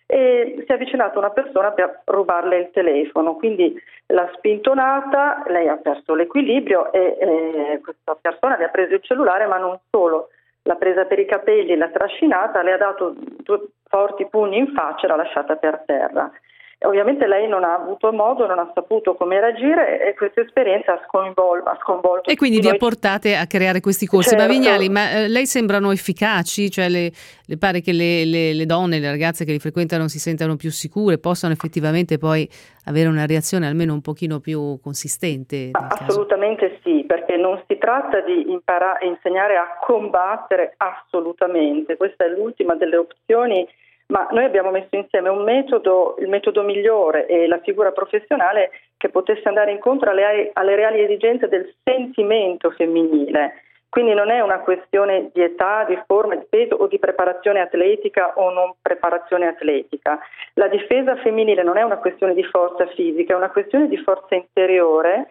Speaker 13: e si è avvicinata una persona per rubarle il telefono, quindi l'ha spintonata, lei ha perso l'equilibrio e questa persona le ha preso il cellulare, ma non solo, l'ha presa per i capelli, l'ha trascinata, le ha dato 2 forti pugni in faccia e l'ha lasciata per terra. E ovviamente lei non ha avuto modo, non ha saputo come reagire e questa esperienza ha sconvolto.
Speaker 2: E quindi vi portate a creare questi corsi.
Speaker 13: Certo.
Speaker 2: Ma Vignali, lei sembrano efficaci? Cioè le pare che le donne, le ragazze che li frequentano si sentano più sicure, possano effettivamente poi avere una reazione almeno un pochino più consistente?
Speaker 13: Assolutamente sì, perché non si tratta di insegnare a combattere assolutamente, questa è l'ultima delle opzioni. Ma noi abbiamo messo insieme il metodo migliore e la figura professionale che potesse andare incontro alle reali esigenze del sentimento femminile. Quindi non è una questione di età, di forma, di peso o di preparazione atletica o non preparazione atletica. La difesa femminile non è una questione di forza fisica, è una questione di forza interiore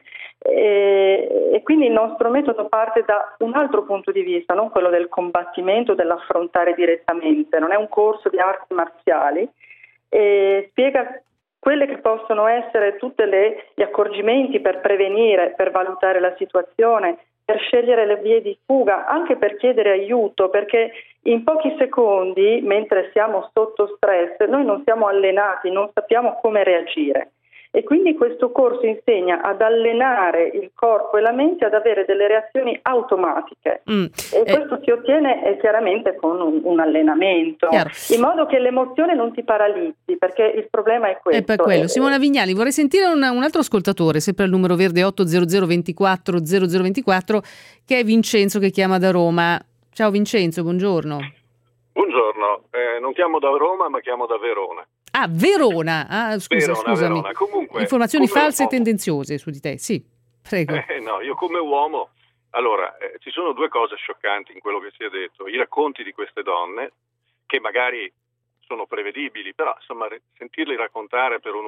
Speaker 13: e quindi il nostro metodo parte da un altro punto di vista, non quello del combattimento, dell'affrontare direttamente. Non è un corso di arti marziali, spiega quelle che possono essere tutti gli accorgimenti per prevenire, per valutare la situazione, per scegliere le vie di fuga, anche per chiedere aiuto, perché in pochi secondi, mentre siamo sotto stress, noi non siamo allenati, non sappiamo come reagire. E quindi questo corso insegna ad allenare il corpo e la mente ad avere delle reazioni automatiche e questo si ottiene chiaramente con un allenamento, in modo che l'emozione non ti paralizzi, perché il problema è questo.
Speaker 2: È per quello. Simona Vignali, vorrei sentire un altro ascoltatore, sempre al numero verde 800 24 0024, che è Vincenzo, che chiama da Roma. Ciao Vincenzo, buongiorno.
Speaker 14: Buongiorno, non chiamo da Roma ma chiamo da Verona.
Speaker 2: Ah, Verona, scusami.
Speaker 14: Verona. Comunque,
Speaker 2: informazioni false e tendenziose su di te, sì, prego.
Speaker 14: No, io come uomo, allora, ci sono 2 cose scioccanti in quello che si è detto. I racconti di queste donne, che magari sono prevedibili, però insomma sentirli raccontare per un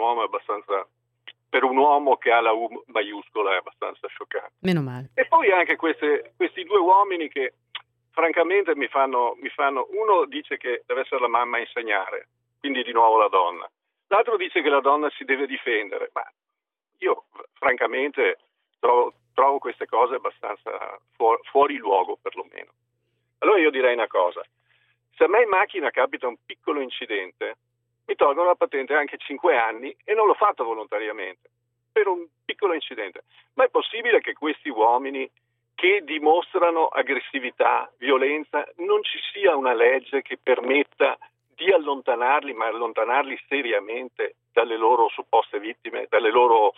Speaker 14: uomo che ha la U maiuscola è abbastanza scioccante.
Speaker 2: Meno male.
Speaker 14: E poi anche questi 2 uomini che francamente mi fanno, uno dice che deve essere la mamma a insegnare, quindi di nuovo la donna. L'altro dice che la donna si deve difendere, ma io francamente trovo queste cose abbastanza fuori luogo perlomeno. Allora io direi una cosa, se a me in macchina capita un piccolo incidente, mi tolgono la patente anche 5 anni e non l'ho fatto volontariamente, per un piccolo incidente. Ma è possibile che questi uomini che dimostrano aggressività, violenza, non ci sia una legge che permetta di allontanarli, ma allontanarli seriamente dalle loro supposte vittime, dalle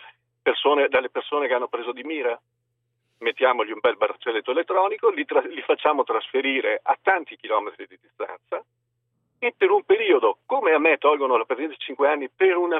Speaker 14: persone che hanno preso di mira? Mettiamogli un bel braccialetto elettronico, li facciamo trasferire a tanti chilometri di distanza e per un periodo, come a me tolgono la patente 5 anni per un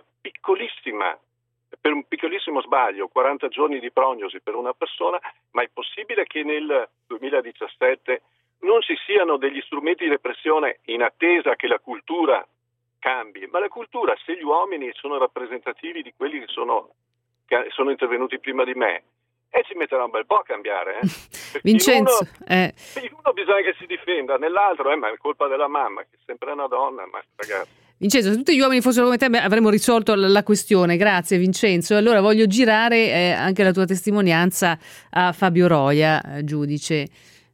Speaker 14: piccolissimo sbaglio, 40 giorni di prognosi per una persona, ma è possibile che nel 2017 non ci siano degli strumenti di repressione in attesa che la cultura cambi? Ma la cultura, se gli uomini sono rappresentativi di quelli che sono intervenuti prima di me, ci metterà un bel po' a cambiare.
Speaker 2: Vincenzo,
Speaker 14: in uno bisogna che si difenda, nell'altro ma è colpa della mamma, che è sempre una donna, ma ragazzi.
Speaker 2: Vincenzo, se tutti gli uomini fossero come te avremmo risolto la questione. Grazie Vincenzo. Allora voglio girare anche la tua testimonianza a Fabio Roia, giudice.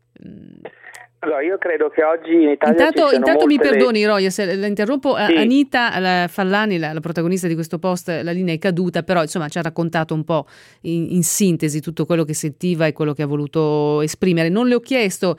Speaker 8: Allora, io credo che oggi in Italia
Speaker 2: intanto mi perdoni Roia se la interrompo,
Speaker 8: sì.
Speaker 2: Anita Fallani, la protagonista di questo post, la linea è caduta, però insomma ci ha raccontato un po' in sintesi tutto quello che sentiva e quello che ha voluto esprimere. Non le ho chiesto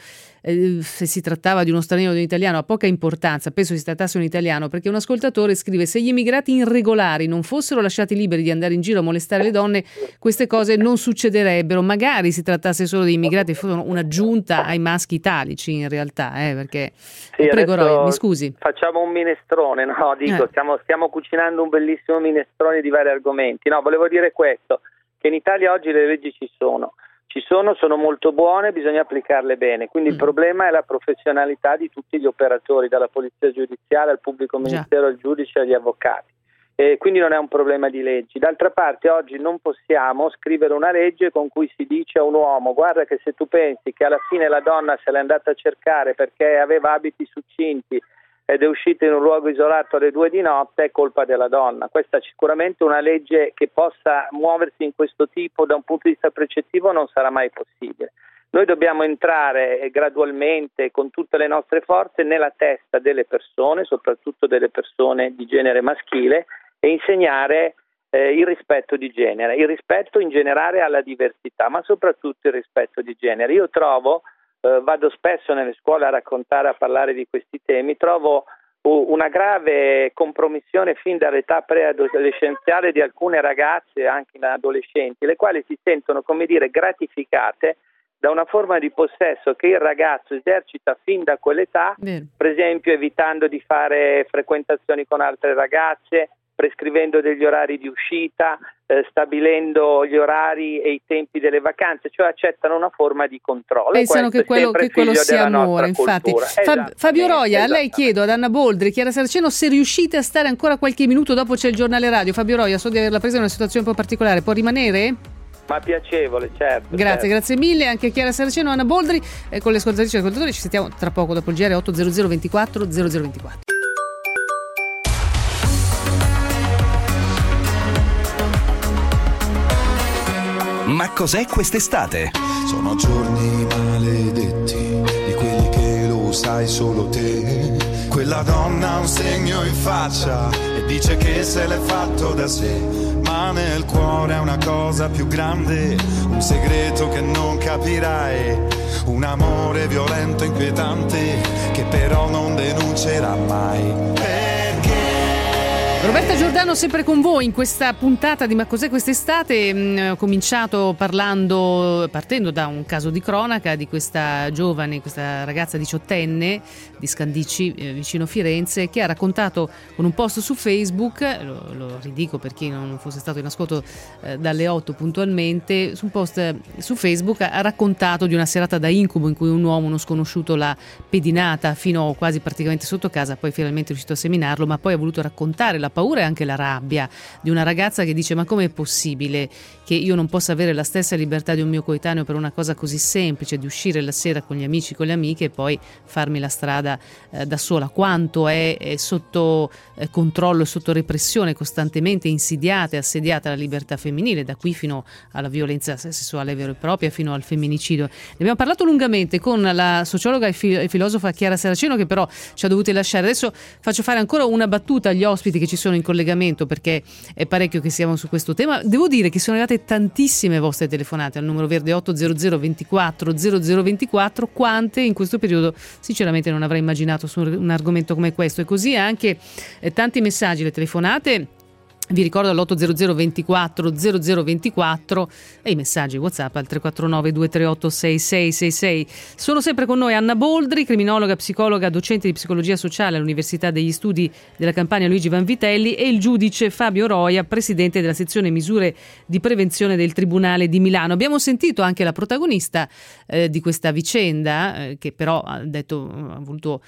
Speaker 2: se si trattava di uno straniero o di un italiano, ha poca importanza, penso si trattasse di un italiano, perché un ascoltatore scrive: se gli immigrati irregolari non fossero lasciati liberi di andare in giro a molestare le donne, queste cose non succederebbero. Magari si trattasse solo di immigrati e fossero un'aggiunta ai maschi italici in realtà, perché prego Roy, mi scusi. Facciamo un minestrone, no?
Speaker 8: Stiamo cucinando un bellissimo minestrone di vari argomenti. No, volevo dire questo, che in Italia oggi le leggi ci sono, sono molto buone, bisogna applicarle bene, quindi il problema è la professionalità di tutti gli operatori, dalla polizia giudiziaria al pubblico ministero, al giudice, agli avvocati. Quindi non è un problema di leggi. D'altra parte oggi non possiamo scrivere una legge con cui si dice a un uomo: guarda che se tu pensi che alla fine la donna se l'è andata a cercare perché aveva abiti succinti ed è uscita in un luogo isolato alle 2 di notte, è colpa della donna. Questa è sicuramente una legge che possa muoversi in questo tipo da un punto di vista precettivo non sarà mai possibile. Noi dobbiamo entrare gradualmente con tutte le nostre forze nella testa delle persone, soprattutto delle persone di genere maschile, e insegnare il rispetto di genere, il rispetto in generale alla diversità, ma soprattutto il rispetto di genere. Io trovo, vado spesso nelle scuole a parlare di questi temi, trovo una grave compromissione fin dall'età preadolescenziale di alcune ragazze, anche adolescenti, le quali si sentono, come dire, gratificate da una forma di possesso che il ragazzo esercita fin da quell'età, per esempio evitando di fare frequentazioni con altre ragazze, prescrivendo degli orari di uscita, stabilendo gli orari e i tempi delle vacanze, cioè accettano una forma di controllo.
Speaker 2: Pensano che quello sia amore, infatti. Fabio Roia, a lei chiedo, ad Anna Boldri, Chiara Saraceno, se riuscite a stare ancora qualche minuto, dopo c'è il giornale radio. Fabio Roia, so di averla presa in una situazione un po' particolare, può rimanere?
Speaker 8: Ma piacevole, certo.
Speaker 2: Grazie mille anche a Chiara Saraceno, Anna Boldri, con le ascoltatrici e ascoltatori. Ci sentiamo tra poco dopo il GR 800 24 0024.
Speaker 1: Ma cos'è quest'estate?
Speaker 15: Sono giorni maledetti, di quelli che lo sai solo te. Quella donna ha un segno in faccia e dice che se l'è fatto da sé, ma nel cuore è una cosa più grande, un segreto che non capirai, un amore violento, inquietante, che però non denuncerà mai.
Speaker 2: Roberta Giordano sempre con voi in questa puntata di Ma cos'è quest'estate. Ho cominciato partendo da un caso di cronaca di questa giovane, questa ragazza 18enne di Scandicci, vicino Firenze, che ha raccontato con un post su Facebook, lo ridico per chi non fosse stato in ascolto dalle 8 puntualmente, su un post su Facebook ha raccontato di una serata da incubo in cui un uomo, uno sconosciuto, l'ha pedinata fino quasi praticamente sotto casa, poi finalmente è riuscito a seminarlo, ma poi ha voluto raccontare la paura e anche la rabbia di una ragazza che dice: ma com'è possibile che io non possa avere la stessa libertà di un mio coetaneo per una cosa così semplice, di uscire la sera con gli amici, con le amiche e poi farmi la strada da sola? Quanto è sotto controllo, sotto repressione, costantemente insidiata e assediata la libertà femminile, da qui fino alla violenza sessuale vera e propria, fino al femminicidio. Ne abbiamo parlato lungamente con la sociologa e filosofa Chiara Saraceno, che però ci ha dovuti lasciare. Adesso faccio fare ancora una battuta agli ospiti che ci sono in collegamento, perché è parecchio che siamo su questo tema. Devo dire che sono arrivate tantissime vostre telefonate al numero verde 800 24 0024, quante in questo periodo sinceramente non avrei immaginato su un argomento come questo, e così anche tanti messaggi, le telefonate. Vi ricordo all'800 24 0024 e i messaggi WhatsApp al 349 238 6666. Sono sempre con noi Anna Boldri, criminologa, psicologa, docente di psicologia sociale all'Università degli Studi della Campania Luigi Vanvitelli, e il giudice Fabio Roia, presidente della sezione misure di prevenzione del Tribunale di Milano. Abbiamo sentito anche la protagonista di questa vicenda, che però ha voluto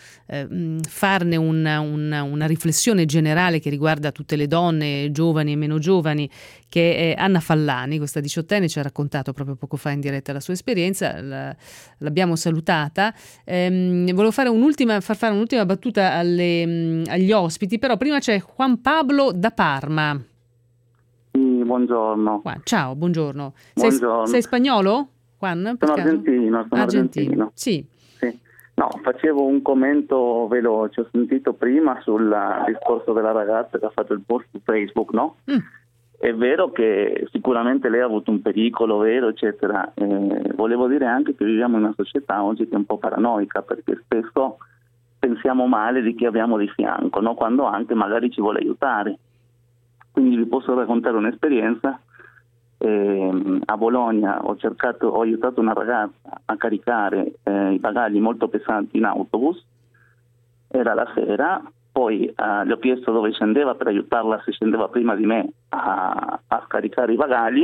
Speaker 2: farne una riflessione generale che riguarda tutte le donne, giovani e meno giovani, che è Anna Fallani. Questa 18enne ci ha raccontato proprio poco fa in diretta la sua esperienza, l'abbiamo salutata. Volevo fare far fare un'ultima battuta agli ospiti, però prima c'è Juan Pablo da Parma.
Speaker 16: Sì, buongiorno.
Speaker 2: Ciao, buongiorno.
Speaker 16: Buongiorno.
Speaker 2: Sei spagnolo, Juan?
Speaker 16: Sono argentino.
Speaker 2: Sì.
Speaker 16: No, facevo un commento veloce. Ho sentito prima sul discorso della ragazza che ha fatto il post su Facebook, no? È vero che sicuramente lei ha avuto un pericolo vero, eccetera. Volevo dire anche che viviamo in una società oggi che è un po' paranoica, perché spesso pensiamo male di chi abbiamo di fianco, no? Quando anche magari ci vuole aiutare. Quindi vi posso raccontare un'esperienza. A Bologna ho aiutato una ragazza a caricare i bagagli molto pesanti in autobus. Era la sera, poi le ho chiesto dove scendeva per aiutarla, se scendeva prima di me a scaricare i bagagli,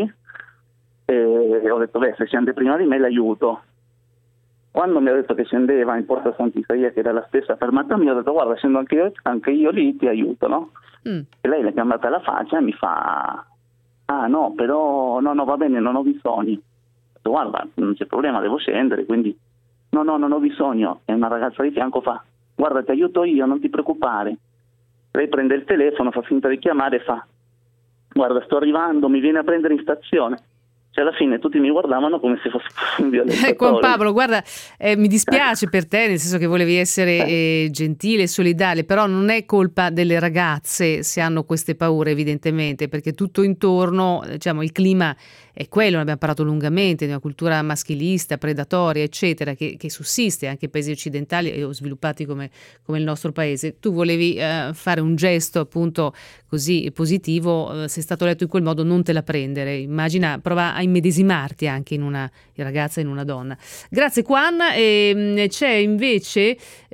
Speaker 16: e ho detto se scende prima di me l'aiuto. Quando mi ha detto che scendeva in Porta Sant'Isaia, che era la stessa fermata mia, ho detto guarda, scendo anche io lì, ti aiuto, no? E lei mi ha cambiata la faccia e mi fa: ah no, però no, va bene, non ho bisogno. Ho detto guarda, non c'è problema, devo scendere, quindi no, non ho bisogno. E una ragazza di fianco fa: guarda, ti aiuto io, non ti preoccupare. Lei prende il telefono, fa finta di chiamare e fa: guarda, sto arrivando, mi viene a prendere in stazione. Cioè alla fine tutti mi guardavano come se fosse un violentatore.
Speaker 2: Juan Pablo, guarda, mi dispiace per te, nel senso che volevi essere gentile e solidale, però non è colpa delle ragazze se hanno queste paure, evidentemente, perché tutto intorno, diciamo, il clima è quello, ne abbiamo parlato lungamente, di una cultura maschilista, predatoria, eccetera, che sussiste anche in paesi occidentali o sviluppati come il nostro paese. Tu volevi fare un gesto appunto così positivo, se è stato letto in quel modo non te la prendere. Immagina, prova a immedesimarti anche in una ragazza, in una donna. Grazie Juan. C'è invece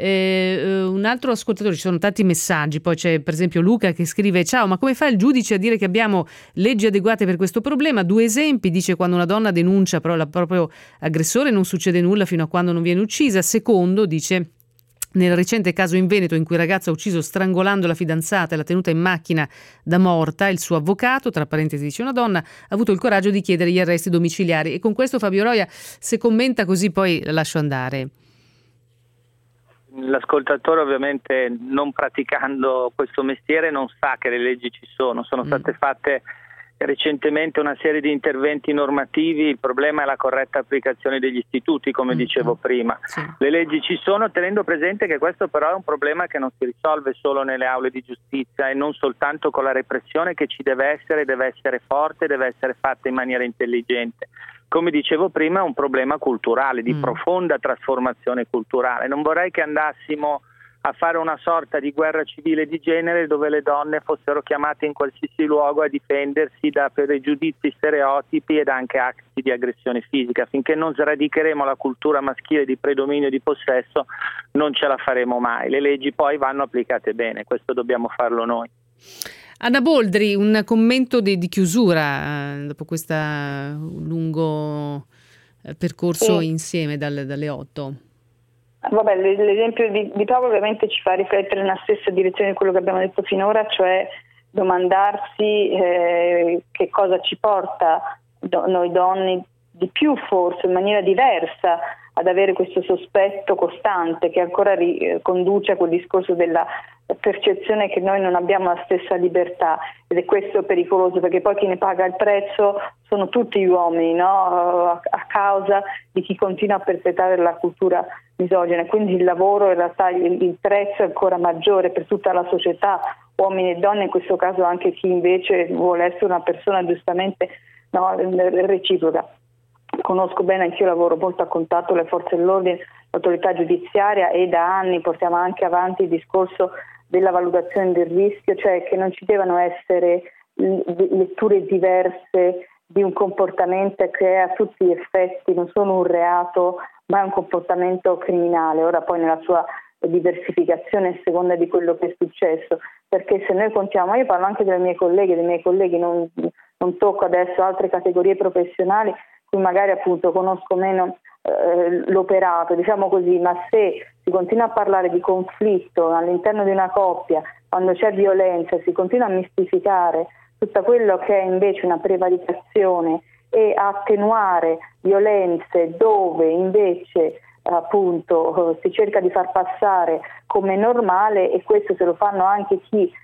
Speaker 2: un altro ascoltatore, ci sono tanti messaggi, poi c'è per esempio Luca che scrive: ciao, ma come fa il giudice a dire che abbiamo leggi adeguate per questo problema? 2 esempi, dice: quando una donna denuncia però il proprio aggressore non succede nulla fino a quando non viene uccisa. Secondo, dice: nel recente caso in Veneto in cui il ragazzo ha ucciso strangolando la fidanzata e l'ha tenuta in macchina da morta, il suo avvocato, tra parentesi dice una donna, ha avuto il coraggio di chiedere gli arresti domiciliari. E con questo Fabio Roia, se commenta così poi la lascio andare.
Speaker 8: L'ascoltatore ovviamente, non praticando questo mestiere, non sa che le leggi ci sono state fatte recentemente una serie di interventi normativi. Il problema è la corretta applicazione degli istituti, come dicevo prima. Le leggi ci sono, tenendo presente che questo però è un problema che non si risolve solo nelle aule di giustizia e non soltanto con la repressione, che ci deve essere forte, deve essere fatta in maniera intelligente. Come dicevo prima, è un problema culturale, di profonda trasformazione culturale. Non vorrei che andassimo a fare una sorta di guerra civile di genere dove le donne fossero chiamate in qualsiasi luogo a difendersi da pregiudizi, stereotipi ed anche atti di aggressione fisica. Finché non sradicheremo la cultura maschile di predominio e di possesso non ce la faremo mai. Le leggi poi vanno applicate bene, questo dobbiamo farlo noi.
Speaker 2: Anna Boldri, un commento di chiusura dopo questo lungo percorso insieme dalle 8.
Speaker 6: Vabbè, l'esempio di Paolo ovviamente ci fa riflettere nella stessa direzione di quello che abbiamo detto finora, cioè domandarsi che cosa ci porta noi donne di più, forse in maniera diversa, ad avere questo sospetto costante che ancora conduce a quel discorso della percezione che noi non abbiamo la stessa libertà, ed è questo pericoloso, perché poi chi ne paga il prezzo sono tutti gli uomini, no? A causa di chi continua a perpetrare la cultura misogina. Quindi il lavoro, in realtà il prezzo è ancora maggiore per tutta la società, uomini e donne, in questo caso anche chi invece vuole essere una persona giustamente reciproca. Conosco bene, anch'io lavoro molto a contatto con le forze dell'ordine, l'autorità giudiziaria, e da anni portiamo anche avanti il discorso della valutazione del rischio, cioè che non ci devono essere letture diverse di un comportamento che è a tutti gli effetti non solo un reato, ma è un comportamento criminale. Ora poi nella sua diversificazione a seconda di quello che è successo, perché se noi contiamo, io parlo anche dei miei colleghi, non tocco adesso altre categorie professionali cui magari appunto conosco meno l'operato, diciamo così, ma se si continua a parlare di conflitto all'interno di una coppia, quando c'è violenza, si continua a mistificare tutto quello che è invece una prevaricazione e a attenuare violenze dove invece appunto si cerca di far passare come normale, e questo se lo fa anche chi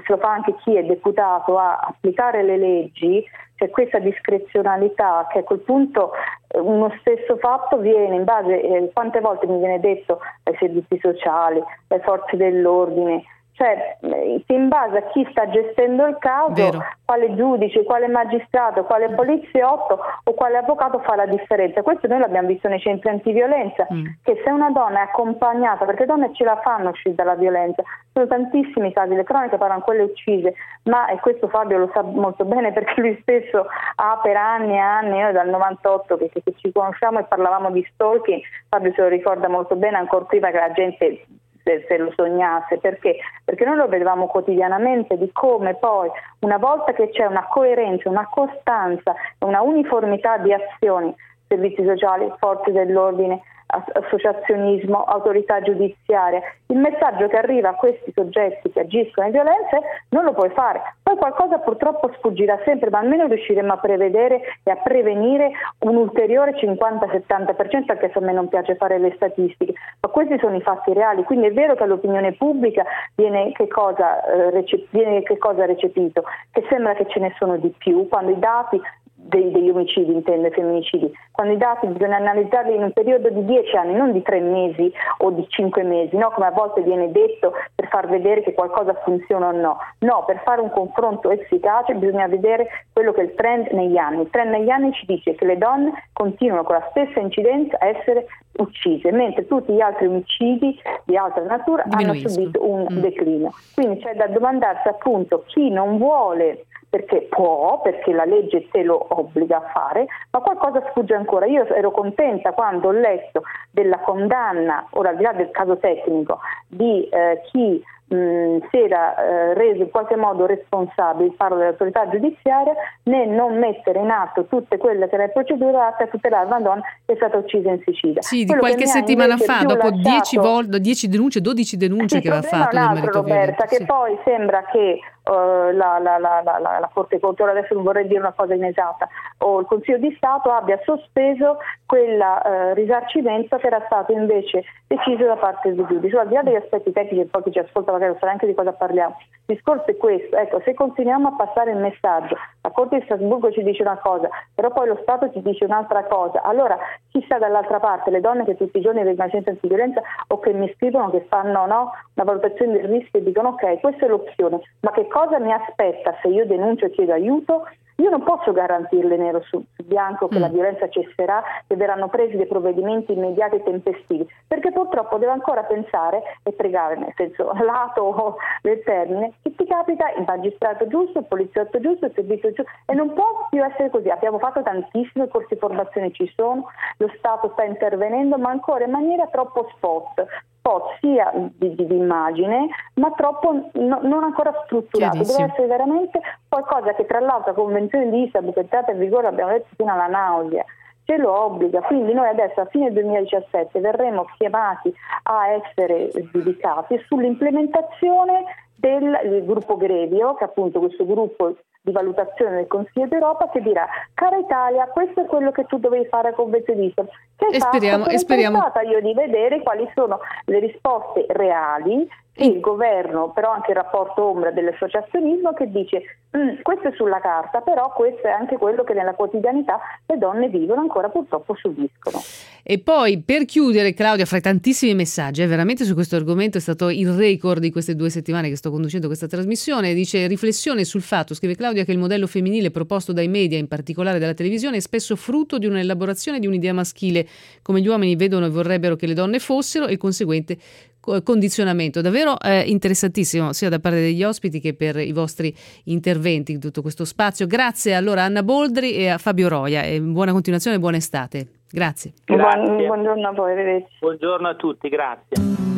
Speaker 6: è deputato a applicare le leggi, c'è questa discrezionalità che a quel punto uno stesso fatto viene in base, quante volte mi viene detto dai servizi sociali, dalle forze dell'ordine, cioè che in base a chi sta gestendo il caso, vero, quale giudice, quale magistrato, quale poliziotto o quale avvocato fa la differenza. Questo noi l'abbiamo visto nei centri antiviolenza, che se una donna è accompagnata, perché donne ce la fanno uscire dalla violenza, sono tantissimi casi, le cronache parlano quelle uccise, ma, e questo Fabio lo sa molto bene perché lui stesso ha per anni e anni, noi dal 98 che ci conosciamo e parlavamo di stalking, Fabio se lo ricorda molto bene, ancora prima che la gente se lo sognasse, perché noi lo vedevamo quotidianamente di come poi una volta che c'è una coerenza, una costanza, una uniformità di azioni, servizi sociali, forze dell'ordine, associazionismo, autorità giudiziaria, il messaggio che arriva a questi soggetti che agiscono in violenze non lo puoi fare. Poi qualcosa purtroppo sfuggirà sempre, ma almeno riusciremo a prevedere e a prevenire un ulteriore 50-70%, anche se a me non piace fare le statistiche, ma questi sono i fatti reali. Quindi è vero che all'opinione pubblica viene che cosa recepito? Che sembra che ce ne sono di più, quando i dati degli omicidi, intendo, femminicidi, quando i dati bisogna analizzarli in un periodo di 10 anni, non di 3 mesi o di 5 mesi, no? Come a volte viene detto per far vedere che qualcosa funziona o no. No, per fare un confronto efficace bisogna vedere quello che è il trend negli anni. Il trend negli anni ci dice che le donne continuano con la stessa incidenza a essere uccise, mentre tutti gli altri omicidi di altra natura hanno subito un declino. Quindi c'è da domandarsi appunto chi non vuole, perché può, perché la legge te lo obbliga a fare, ma qualcosa sfugge ancora. Io ero contenta quando ho letto della condanna, ora al di là del caso tecnico, di chi si era reso in qualche modo responsabile, parlo dell'autorità giudiziaria, nel non mettere in atto tutte quelle che erano le procedure atte a tutelare una donna che è stata uccisa in Sicilia.
Speaker 2: Sì, di qualche settimana fa, dopo 10 denunce, 12 denunce che aveva fatto del marito
Speaker 6: Roberta, che
Speaker 2: sì.
Speaker 6: Poi sembra che la Corte Controllo, adesso non vorrei dire una cosa inesatta, o il Consiglio di Stato abbia sospeso quel risarcimento che era stato invece deciso da parte del giudice. Al di là degli aspetti tecnici, poi chi ci ascolta magari non sa neanche di cosa parliamo, il discorso è questo: ecco, se continuiamo a passare il messaggio, la Corte di Strasburgo ci dice una cosa, però poi lo Stato ci dice un'altra cosa, allora chi sta dall'altra parte? Le donne che tutti i giorni vengono al centro antiviolenza o che mi scrivono, che fanno una valutazione del rischio e dicono ok, questa è l'opzione, ma che cosa mi aspetta se io denuncio e chiedo aiuto? Io non posso garantirle nero su bianco che la violenza cesserà, che verranno presi dei provvedimenti immediati e tempestivi, perché purtroppo devo ancora pensare e pregare, nel senso lato del termine, che ti capita il magistrato giusto, il poliziotto giusto, il servizio giusto, e non può più essere così. Abbiamo fatto tantissimi corsi di formazione, ci sono, lo Stato sta intervenendo, ma ancora in maniera troppo spot sia di immagine, ma troppo non ancora strutturato. Deve essere veramente qualcosa che, tra l'altro, la Convenzione di Istanbul, che è entrata in vigore, abbiamo detto fino alla nausea, ce lo obbliga. Quindi noi adesso a fine 2017 verremo chiamati a essere giudicati sull'implementazione del gruppo Grevio, che è appunto questo gruppo di valutazione del Consiglio d'Europa, che dirà: cara Italia, questo è quello che tu dovevi fare a Convenzio di Istanbul. Speriamo io di vedere quali sono le risposte reali che il governo, però anche il rapporto ombra dell'associazionismo, che dice questo è sulla carta, però questo è anche quello che nella quotidianità le donne vivono, ancora purtroppo subiscono.
Speaker 2: E poi, per chiudere, Claudia, fra i tantissimi messaggi, veramente su questo argomento è stato il record di queste 2 settimane che sto conducendo questa trasmissione. Dice: riflessione sul fatto, scrive Claudia, che il modello femminile proposto dai media, in particolare dalla televisione, è spesso frutto di un'elaborazione di un'idea maschile, come gli uomini vedono e vorrebbero che le donne fossero, e il conseguente condizionamento. Davvero interessantissimo, sia da parte degli ospiti che per i vostri interventi in tutto questo spazio. Grazie allora a Anna Boldri e a Fabio Roia, e buona continuazione e buona estate. Grazie.
Speaker 6: Buongiorno a voi, arrivederci.
Speaker 17: Buongiorno a tutti, grazie.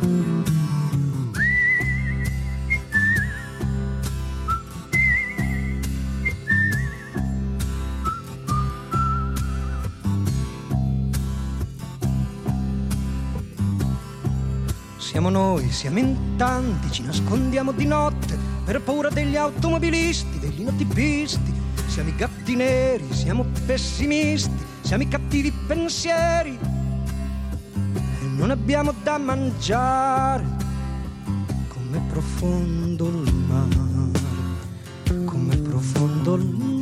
Speaker 18: Siamo noi, siamo in tanti, ci nascondiamo di notte per paura degli automobilisti, degli notipisti. Siamo i gatti neri, siamo pessimisti, siamo i cattivi pensieri e non abbiamo da mangiare. Com'è profondo il mare, com'è profondo il mare.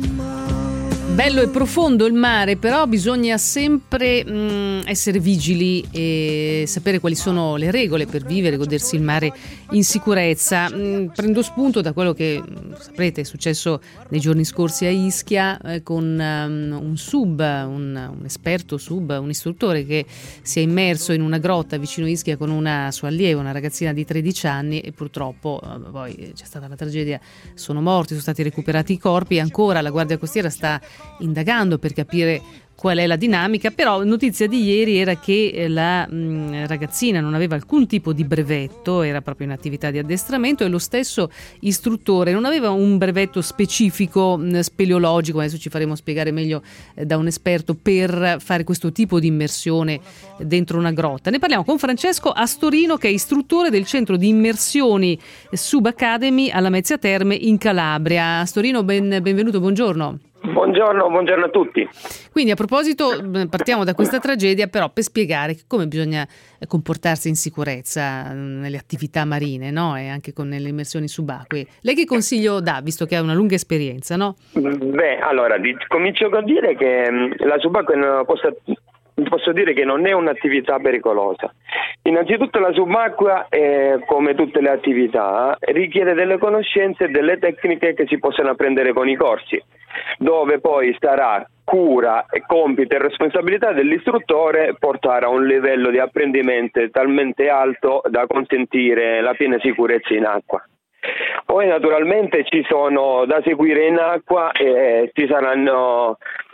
Speaker 2: Bello e profondo il mare, però bisogna sempre essere vigili e sapere quali sono le regole per vivere e godersi il mare in sicurezza. Prendo spunto da quello che saprete è successo nei giorni scorsi a Ischia con un sub, un esperto sub, un istruttore che si è immerso in una grotta vicino a Ischia con una sua allieva, una ragazzina di 13 anni, e purtroppo poi c'è stata la tragedia, sono morti, sono stati recuperati i corpi, e ancora la Guardia Costiera sta indagando per capire qual è la dinamica. Però notizia di ieri era che la ragazzina non aveva alcun tipo di brevetto, era proprio in attività di addestramento, e lo stesso istruttore non aveva un brevetto specifico speleologico, adesso ci faremo spiegare meglio da un esperto, per fare questo tipo di immersione dentro una grotta. Ne parliamo con Francesco Astorino, che è istruttore del centro di immersioni Sub Academy alla Mezzia Terme in Calabria. Astorino, benvenuto, buongiorno.
Speaker 19: Buongiorno a tutti.
Speaker 2: Quindi, a proposito, partiamo da questa tragedia, però per spiegare come bisogna comportarsi in sicurezza nelle attività marine, no? E anche nelle immersioni subacquee. Lei che consiglio dà, visto che ha una lunga esperienza, no?
Speaker 19: Beh, allora, comincio a dire che la subacquea posso dire che non è un'attività pericolosa. Innanzitutto la subacquea, come tutte le attività, richiede delle conoscenze e delle tecniche che si possono apprendere con i corsi, dove poi sarà cura e compito e responsabilità dell'istruttore portare a un livello di apprendimento talmente alto da consentire la piena sicurezza in acqua. Poi naturalmente ci sono da seguire in acqua e ci saranno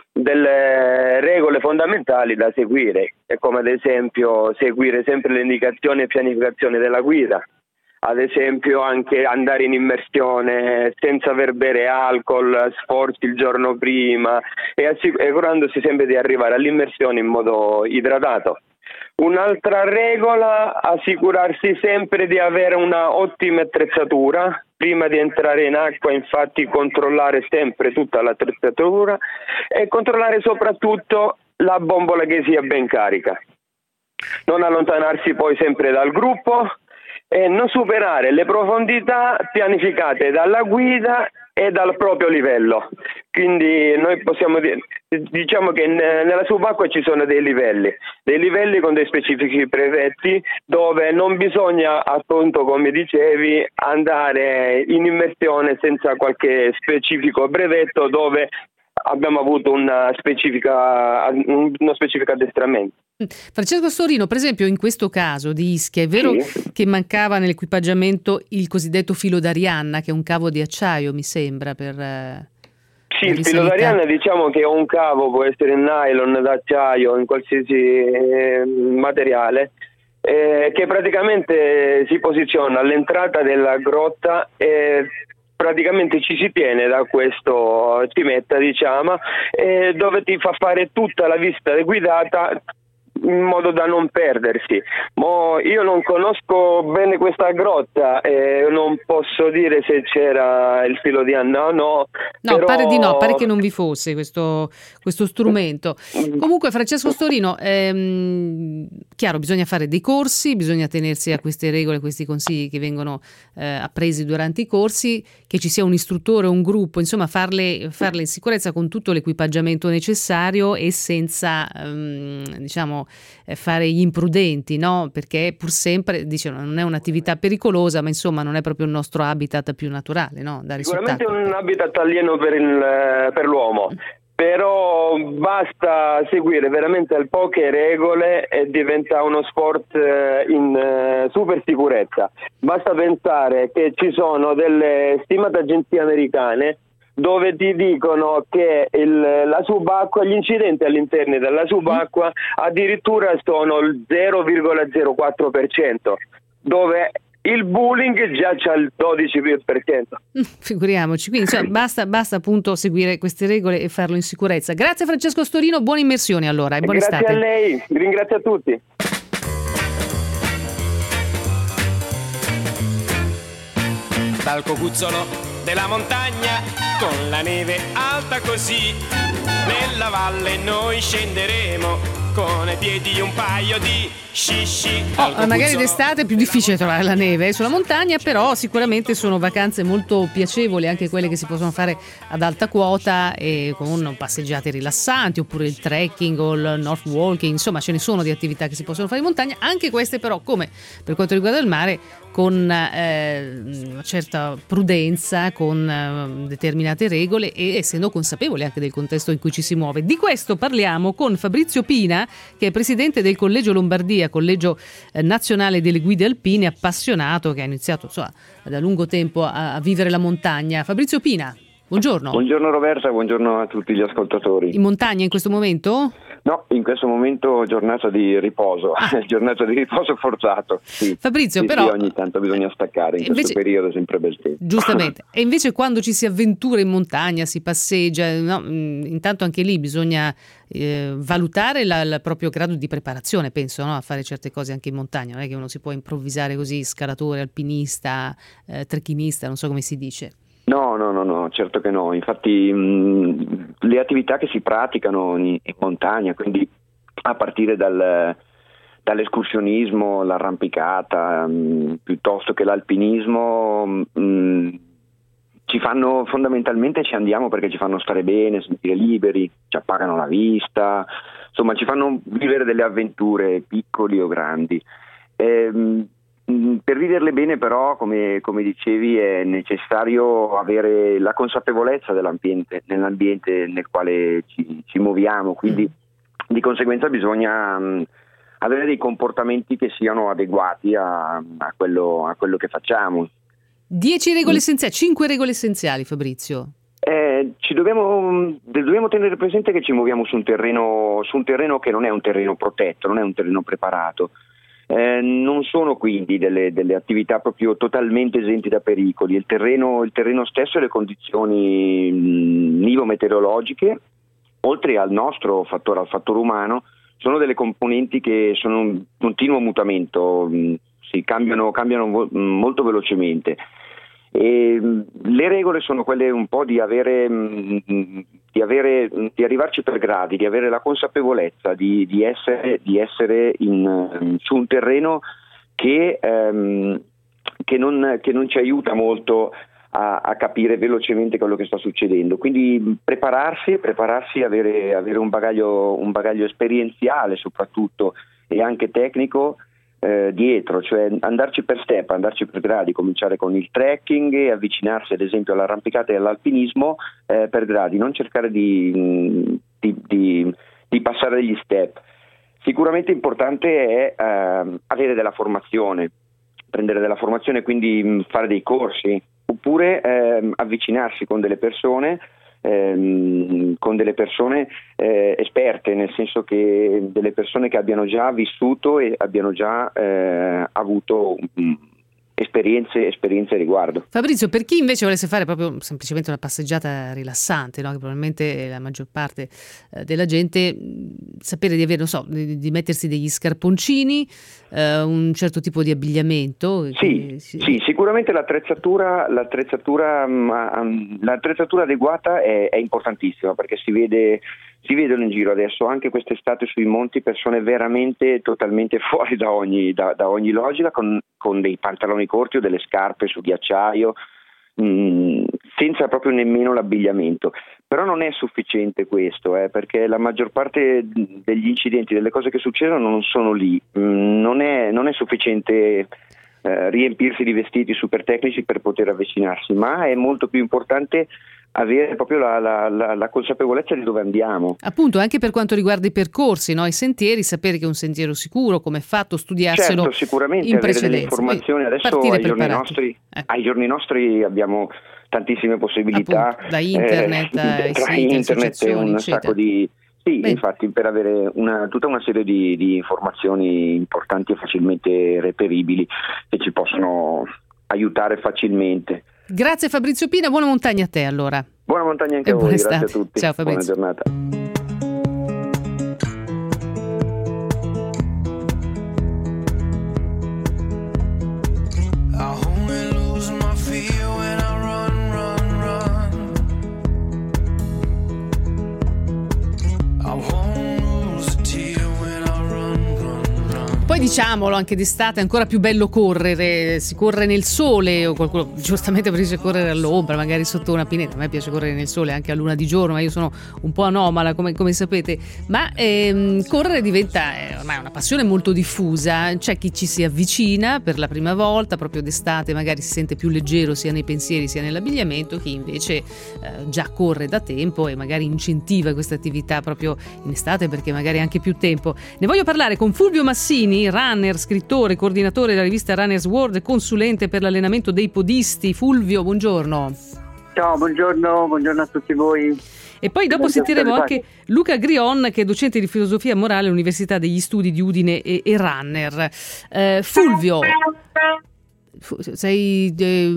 Speaker 19: delle regole fondamentali da seguire, come ad esempio seguire sempre le indicazioni e pianificazione della guida, ad esempio anche andare in immersione senza aver bere alcol, sforzi il giorno prima e assicurandosi sempre di arrivare all'immersione in modo idratato. Un'altra regola, assicurarsi sempre di avere una ottima attrezzatura. Prima di entrare in acqua, infatti, controllare sempre tutta l'attrezzatura e controllare soprattutto la bombola che sia ben carica. Non allontanarsi poi sempre dal gruppo e non superare le profondità pianificate dalla guida e dal proprio livello. Quindi noi diciamo che nella subacquea ci sono dei livelli con dei specifici brevetti, dove non bisogna, appunto come dicevi, andare in immersione senza qualche specifico brevetto, dove abbiamo avuto uno specifico addestramento.
Speaker 2: Francesco Astorino, per esempio in questo caso di Ischia, è vero che mancava nell'equipaggiamento il cosiddetto filo d'Arianna, che è un cavo di acciaio, mi sembra, per
Speaker 19: Sì, il filo d'Arianna diciamo che è un cavo, può essere in nylon, d'acciaio, in qualsiasi materiale, che praticamente si posiziona all'entrata della grotta e praticamente ci si tiene da questo cimetta, diciamo, dove ti fa fare tutta la visita guidata in modo da non perdersi. Io non conosco bene questa grotta e non posso dire se c'era il filo di Anna o no.
Speaker 2: No,
Speaker 19: però...
Speaker 2: pare di no, pare che non vi fosse questo strumento. Comunque, Francesco Storino, chiaro, bisogna fare dei corsi, bisogna tenersi a queste regole, a questi consigli che vengono appresi durante i corsi, che ci sia un istruttore, un gruppo, insomma farle in sicurezza con tutto l'equipaggiamento necessario e senza fare gli imprudenti, no? Perché pur sempre, dicono, non è un'attività pericolosa, ma insomma non è proprio il nostro habitat più naturale, no? Da
Speaker 19: Sicuramente è un habitat alieno per l'uomo, però basta seguire veramente poche regole e diventa uno sport in super sicurezza. Basta pensare che ci sono delle stimate agenzie americane dove ti dicono che la subacquea, gli incidenti all'interno della subacquea addirittura sono il 0,04%, dove il bullying già c'ha il 12%.
Speaker 2: Figuriamoci, quindi insomma, basta appunto seguire queste regole e farlo in sicurezza. Grazie Francesco Storino, buone immersioni allora e buona estate.
Speaker 19: Grazie a lei, vi ringrazio a tutti.
Speaker 20: Dal cocuzzolo della montagna, con la neve alta così, nella valle noi scenderemo, con ai piedi un paio di sci.
Speaker 2: Magari d'estate è più difficile trovare la neve sulla montagna, però sicuramente sono vacanze molto piacevoli, anche quelle che si possono fare ad alta quota e con passeggiate rilassanti, oppure il trekking o il north walking, insomma ce ne sono di attività che si possono fare in montagna, anche queste però, come per quanto riguarda il mare, con una certa prudenza, con determinate regole e essendo consapevoli anche del contesto in cui ci si muove. Di questo parliamo con Fabrizio Pina, che è presidente del Collegio Lombardia, Collegio Nazionale delle Guide Alpine, appassionato, che ha iniziato da lungo tempo a vivere la montagna. Fabrizio Pina, buongiorno.
Speaker 21: Buongiorno Roberta, buongiorno a tutti gli ascoltatori.
Speaker 2: In montagna in questo momento?
Speaker 21: No, in questo momento giornata di riposo, giornata di riposo forzato. Sì.
Speaker 2: Fabrizio,
Speaker 21: sì,
Speaker 2: però...
Speaker 21: Sì, ogni tanto bisogna staccare, in questo periodo è sempre bel tempo.
Speaker 2: Giustamente, e invece quando ci si avventura in montagna, si passeggia, no? Intanto anche lì bisogna valutare il proprio grado di preparazione, penso, no? A fare certe cose anche in montagna, non è che uno si può improvvisare così, scalatore, alpinista, trekkingista, non so come si dice.
Speaker 21: No, certo che no. Infatti le attività che si praticano in montagna, quindi a partire dall'escursionismo, l'arrampicata, piuttosto che l'alpinismo, fondamentalmente ci andiamo perché ci fanno stare bene, sentire liberi, ci appagano la vista, insomma ci fanno vivere delle avventure piccoli o grandi. Per viverle bene però, come dicevi, è necessario avere la consapevolezza nell'ambiente nel quale ci muoviamo, quindi di conseguenza bisogna avere dei comportamenti che siano adeguati a quello che facciamo.
Speaker 2: 10 regole essenziali, 5 regole essenziali, Fabrizio.
Speaker 21: Dobbiamo tenere presente che ci muoviamo su un terreno che non è un terreno protetto, non è un terreno preparato. Non sono quindi delle attività proprio totalmente esenti da pericoli. Il terreno stesso e le condizioni nivo-meteorologiche, oltre al nostro fattore, al fattore umano, sono delle componenti che sono in continuo mutamento, si cambiano molto velocemente. E le regole sono quelle un po' di arrivarci per gradi, di avere la consapevolezza di essere su un terreno che non ci aiuta molto a capire velocemente quello che sta succedendo. Quindi prepararsi, avere un bagaglio esperienziale soprattutto e anche tecnico dietro, cioè andarci per step, andarci per gradi, cominciare con il trekking e avvicinarsi ad esempio all'arrampicata e all'alpinismo per gradi, non cercare di passare degli step. Sicuramente importante è avere della formazione, prendere della formazione, quindi fare dei corsi, oppure avvicinarsi con delle persone esperte, nel senso che delle persone che abbiano già vissuto e abbiano già avuto esperienze a riguardo.
Speaker 2: Fabrizio, per chi invece volesse fare proprio semplicemente una passeggiata rilassante, no? Che probabilmente la maggior parte della gente, sapere di avere, non so, di mettersi degli scarponcini, un certo tipo di abbigliamento.
Speaker 21: Sì, sicuramente l'attrezzatura adeguata è importantissima, perché si vedono in giro adesso, anche quest'estate sui monti, persone veramente totalmente fuori da ogni logica, con dei pantaloni corti o delle scarpe su ghiacciaio, senza proprio nemmeno l'abbigliamento. Però non è sufficiente questo, perché la maggior parte degli incidenti, delle cose che succedono non sono lì. Non è sufficiente riempirsi di vestiti super tecnici per poter avvicinarsi, ma è molto più importante avere proprio la consapevolezza di dove andiamo.
Speaker 2: Appunto, anche per quanto riguarda i percorsi, no? I sentieri, sapere che è un sentiero sicuro, come è fatto, studiarselo.
Speaker 21: Certo, sicuramente
Speaker 2: in
Speaker 21: avere delle
Speaker 2: precedenza.
Speaker 21: informazioni. Adesso ai giorni nostri abbiamo tantissime possibilità.
Speaker 2: Appunto, da internet,
Speaker 21: tra internet e un sacco di... Sì, bene. Infatti, per avere tutta una serie di informazioni importanti e facilmente reperibili che ci possono aiutare facilmente.
Speaker 2: Grazie Fabrizio Pina, buona montagna a te allora.
Speaker 21: Buona montagna anche a voi, grazie a tutti.
Speaker 2: Ciao Fabrizio.
Speaker 21: Buona giornata.
Speaker 2: Poi diciamolo, anche d'estate è ancora più bello correre, si corre nel sole, o qualcuno giustamente preferisce correre all'ombra, magari sotto una pineta. A me piace correre nel sole anche a luna di giorno, ma io sono un po' anomala come sapete, ma correre diventa ormai una passione molto diffusa. C'è chi ci si avvicina per la prima volta, proprio d'estate magari si sente più leggero sia nei pensieri sia nell'abbigliamento, chi invece già corre da tempo e magari incentiva questa attività proprio in estate perché magari ha anche più tempo. Ne voglio parlare con Fulvio Massini, runner, scrittore, coordinatore della rivista Runner's World, consulente per l'allenamento dei podisti. Fulvio, buongiorno.
Speaker 3: Ciao, buongiorno a tutti voi.
Speaker 2: E poi dopo sentiremo anche Luca Grion, che è docente di filosofia morale all'Università degli Studi di Udine e runner. Fulvio, sei...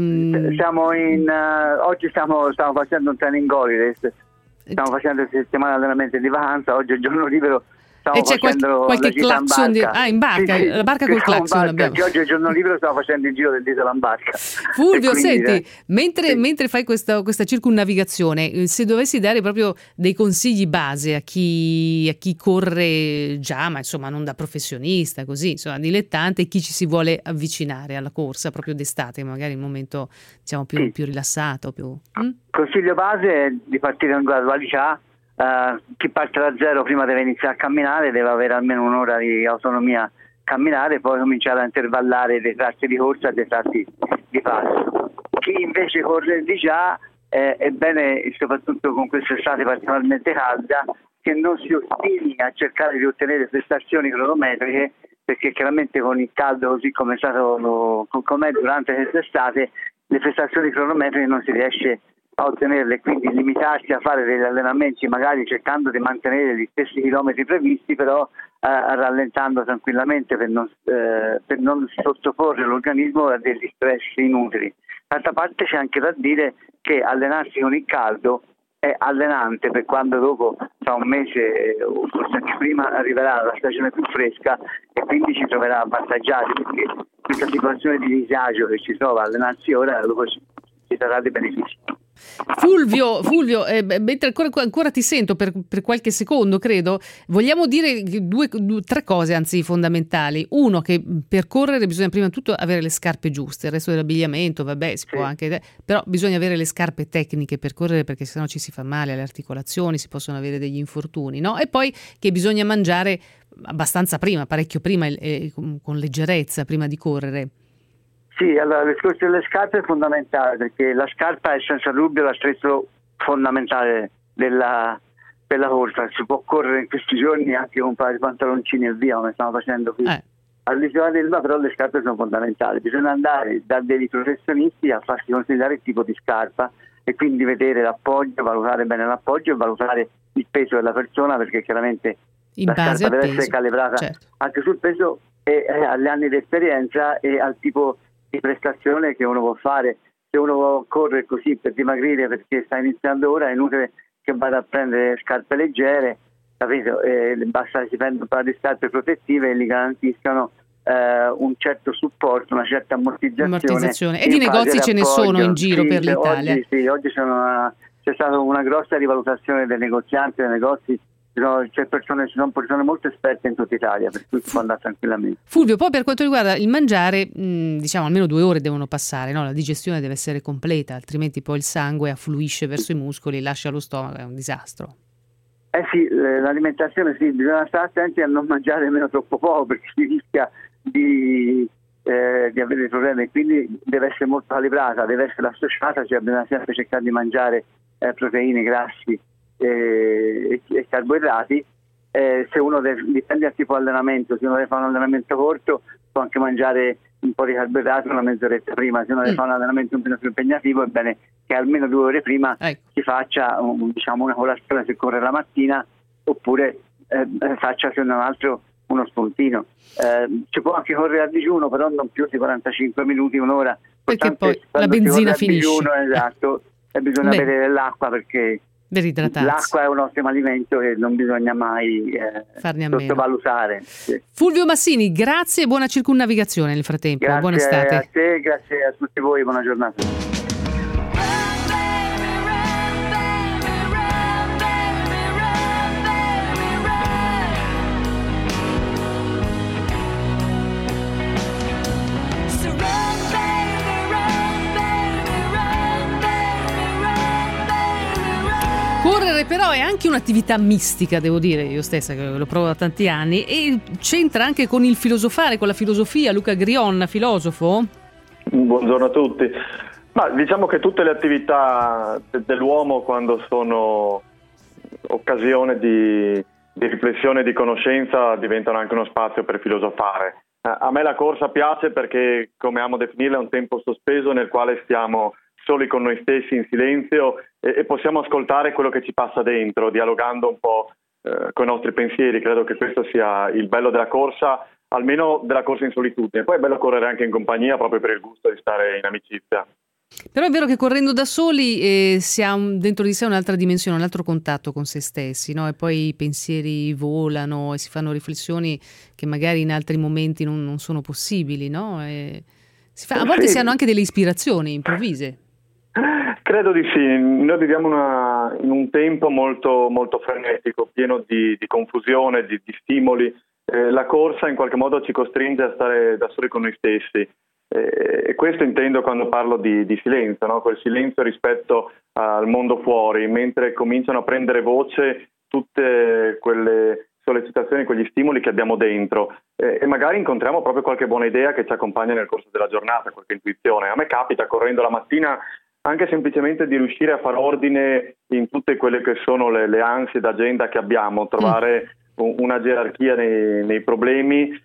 Speaker 3: oggi stiamo facendo un training holiday, stiamo facendo il settimana di allenamento di vacanza, oggi è il giorno libero.
Speaker 2: E c'è qualche clacson in barca,
Speaker 3: sì,
Speaker 2: la barca col clacson abbiamo.
Speaker 3: Oggi è il giorno libero, stavo facendo il giro dell'isola in barca.
Speaker 2: Fulvio, senti, mentre fai questa circunnavigazione, se dovessi dare proprio dei consigli base a chi corre già, ma insomma non da professionista, così, insomma dilettante, e chi ci si vuole avvicinare alla corsa proprio d'estate, magari il momento diciamo più rilassato,
Speaker 3: Consiglio base è di partire con gradualità. Chi parte da zero prima deve iniziare a camminare, deve avere almeno un'ora di autonomia camminare, poi cominciare a intervallare dei tratti di corsa e dei tratti di passo. Chi invece corre di già è bene, soprattutto con quest'estate particolarmente calda, che non si ostini a cercare di ottenere prestazioni cronometriche, perché chiaramente con il caldo così come è stato com'è durante quest'estate, le prestazioni cronometriche non si riesce a ottenerle, quindi limitarsi a fare degli allenamenti magari cercando di mantenere gli stessi chilometri previsti, però rallentando tranquillamente per non sottoporre l'organismo a degli stress inutili. D'altra parte c'è anche da dire che allenarsi con il caldo è allenante per quando dopo, tra un mese o forse anche prima, arriverà la stagione più fresca e quindi ci troverà avvantaggiati, perché questa situazione di disagio che ci trova a allenarsi ora dopo ci darà dei benefici.
Speaker 2: Fulvio, mentre ancora ti sento per qualche secondo, credo, vogliamo dire tre cose, anzi fondamentali. Uno, che per correre bisogna prima di tutto avere le scarpe giuste, il resto dell'abbigliamento, vabbè, si può anche, però bisogna avere le scarpe tecniche per correre, perché sennò ci si fa male alle articolazioni, si possono avere degli infortuni, no? E poi che bisogna mangiare abbastanza prima, parecchio prima e con leggerezza prima di correre.
Speaker 3: Sì, allora il discorso delle scarpe è fondamentale, perché la scarpa è senza dubbio l'attrezzo fondamentale per la corsa. Si può correre in questi giorni anche con un paio di pantaloncini e via, come stiamo facendo qui all'isola d'Elba, però le scarpe sono fondamentali. Bisogna andare da dei professionisti a farsi consigliare il tipo di scarpa e quindi vedere l'appoggio, valutare bene l'appoggio e valutare il peso della persona, perché chiaramente la scarpa deve essere calibrata anche sul peso e agli anni di esperienza e al tipo di prestazione che uno può fare. Se uno corre così per dimagrire perché sta iniziando ora, è inutile che vada a prendere scarpe leggere, capito? Basta che si prenda un paio di scarpe protettive e gli garantiscano un certo supporto, una certa ammortizzazione.
Speaker 2: E di negozi ce ne sono in giro per l'Italia.
Speaker 3: Oggi c'è stata una grossa rivalutazione dei negozianti, dei negozi. Ci sono persone molto esperte in tutta Italia, per cui si può andare tranquillamente.
Speaker 2: Fulvio, poi per quanto riguarda il mangiare, diciamo almeno 2 ore devono passare, no? La digestione deve essere completa, altrimenti poi il sangue affluisce verso i muscoli, lascia lo stomaco, è un disastro.
Speaker 3: Sì, l'alimentazione bisogna stare attenti a non mangiare nemmeno troppo poco, perché si rischia di avere dei problemi, quindi deve essere molto calibrata, deve essere associata, cioè bisogna sempre cercare di mangiare proteine, grassi e carboidrati. Se uno dipende dal tipo di allenamento, se uno deve fare un allenamento corto può anche mangiare un po' di carboidrati una mezz'oretta prima, se uno deve fare un allenamento un po' più impegnativo è bene che almeno 2 ore prima si faccia una colazione se corre la mattina, oppure faccia se non altro uno spuntino. Si può anche correre a digiuno, però non più di 45 minuti, un'ora,
Speaker 2: perché poi la benzina finisce.
Speaker 3: Digiuno, esatto, e bisogna bere l'acqua, perché l'acqua è un ottimo alimento e non bisogna mai sottovalutare. Sì.
Speaker 2: Fulvio Massini, grazie e buona circumnavigazione nel frattempo.
Speaker 3: Grazie
Speaker 2: buona estate.
Speaker 3: A te, grazie a tutti voi, buona giornata.
Speaker 2: Correre però è anche un'attività mistica, devo dire, io stessa che lo provo da tanti anni, e c'entra anche con il filosofare, con la filosofia. Luca Grion, filosofo?
Speaker 4: Buongiorno a tutti. Ma diciamo che tutte le attività dell'uomo, quando sono occasione di riflessione e di conoscenza, diventano anche uno spazio per filosofare. A me la corsa piace perché, come amo definirla, è un tempo sospeso nel quale stiamo soli con noi stessi in silenzio e possiamo ascoltare quello che ci passa dentro, dialogando un po' con i nostri pensieri. Credo che questo sia il bello della corsa, almeno della corsa in solitudine. Poi è bello correre anche in compagnia, proprio per il gusto di stare in amicizia.
Speaker 2: Però è vero che correndo da soli si ha dentro di sé un'altra dimensione, un altro contatto con se stessi, no? E poi i pensieri volano e si fanno riflessioni che magari in altri momenti non sono possibili, no? A volte si hanno anche delle ispirazioni improvvise.
Speaker 4: Credo di sì. Noi viviamo in un tempo molto, molto frenetico, pieno di confusione, di stimoli. La corsa in qualche modo ci costringe a stare da soli con noi stessi. E questo intendo quando parlo di silenzio, no? Quel silenzio rispetto al mondo fuori, mentre cominciano a prendere voce tutte quelle sollecitazioni, quegli stimoli che abbiamo dentro, e magari incontriamo proprio qualche buona idea che ci accompagna nel corso della giornata, qualche intuizione. A me capita, correndo la mattina, anche semplicemente di riuscire a fare ordine in tutte quelle che sono le ansie d'agenda che abbiamo, trovare una gerarchia nei problemi,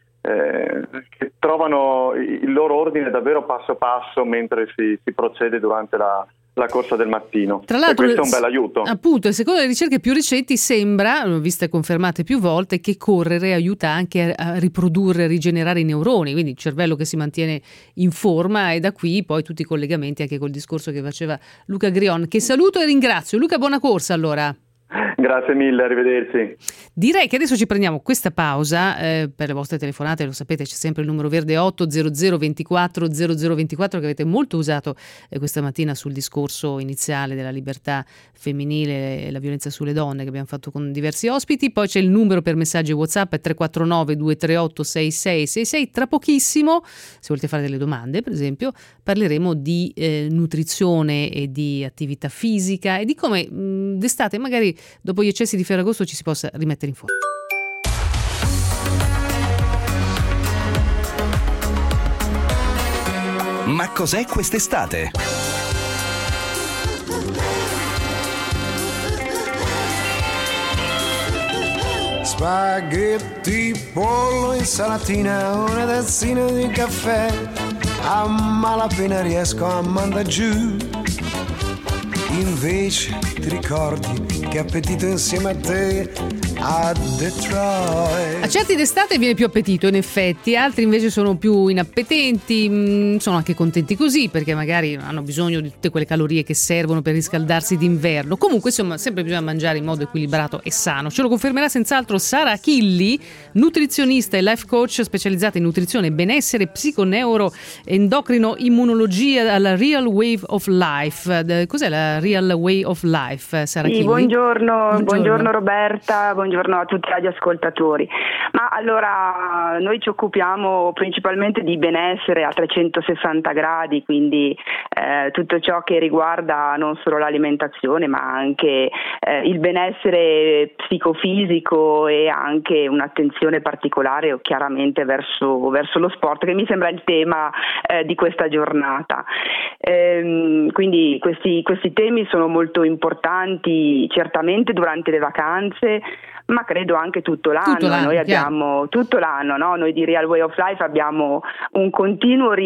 Speaker 4: che trovano il loro ordine davvero passo passo mentre si procede durante la corsa del mattino.
Speaker 2: Tra l'altro,
Speaker 4: e questo è un bel aiuto.
Speaker 2: Appunto, secondo le ricerche più recenti sembra, viste confermate più volte, che correre aiuta anche a riprodurre, a rigenerare i neuroni, quindi il cervello che si mantiene in forma, e da qui poi tutti i collegamenti anche col discorso che faceva Luca Grion, che saluto e ringrazio. Luca, buona corsa allora.
Speaker 4: Grazie mille, arrivederci.
Speaker 2: Direi che adesso ci prendiamo questa pausa per le vostre telefonate. Lo sapete, c'è sempre il numero verde 800 24 0024 che avete molto usato questa mattina sul discorso iniziale della libertà femminile e la violenza sulle donne che abbiamo fatto con diversi ospiti. Poi c'è il numero per messaggi WhatsApp 349 238 6666. Tra pochissimo, se volete fare delle domande per esempio, parleremo di nutrizione e di attività fisica e di come d'estate magari dopo gli eccessi di Ferragosto ci si possa rimettere in forma.
Speaker 1: Ma cos'è quest'estate?
Speaker 22: Spaghetti, pollo, insalatina, una tazzina di caffè, a malapena riesco a mandare giù invece ti ricordi che appetito insieme a te a Detroit.
Speaker 2: A certi d'estate viene più appetito, in effetti, altri invece sono più inappetenti, sono anche contenti così perché magari hanno bisogno di tutte quelle calorie che servono per riscaldarsi d'inverno. Comunque, insomma, sempre bisogna mangiare in modo equilibrato e sano. Ce lo confermerà senz'altro Sara Achilli, nutrizionista e life coach specializzata in nutrizione, benessere, psiconeuroendocrino, immunologia alla Real Way of Life. Cos'è la Real Way of Life, Sara Achilli?
Speaker 7: Buongiorno Roberta, buongiorno a tutti gli ascoltatori. Ma allora noi ci occupiamo principalmente di benessere a 360 gradi, quindi tutto ciò che riguarda non solo l'alimentazione ma anche il benessere psicofisico e anche un'attenzione particolare chiaramente verso lo sport, che mi sembra il tema di questa giornata. Quindi questi temi sono molto importanti certamente durante le vacanze, ma credo anche tutto l'anno. Noi abbiamo tutto l'anno, no? Noi di Real Way of Life abbiamo una continua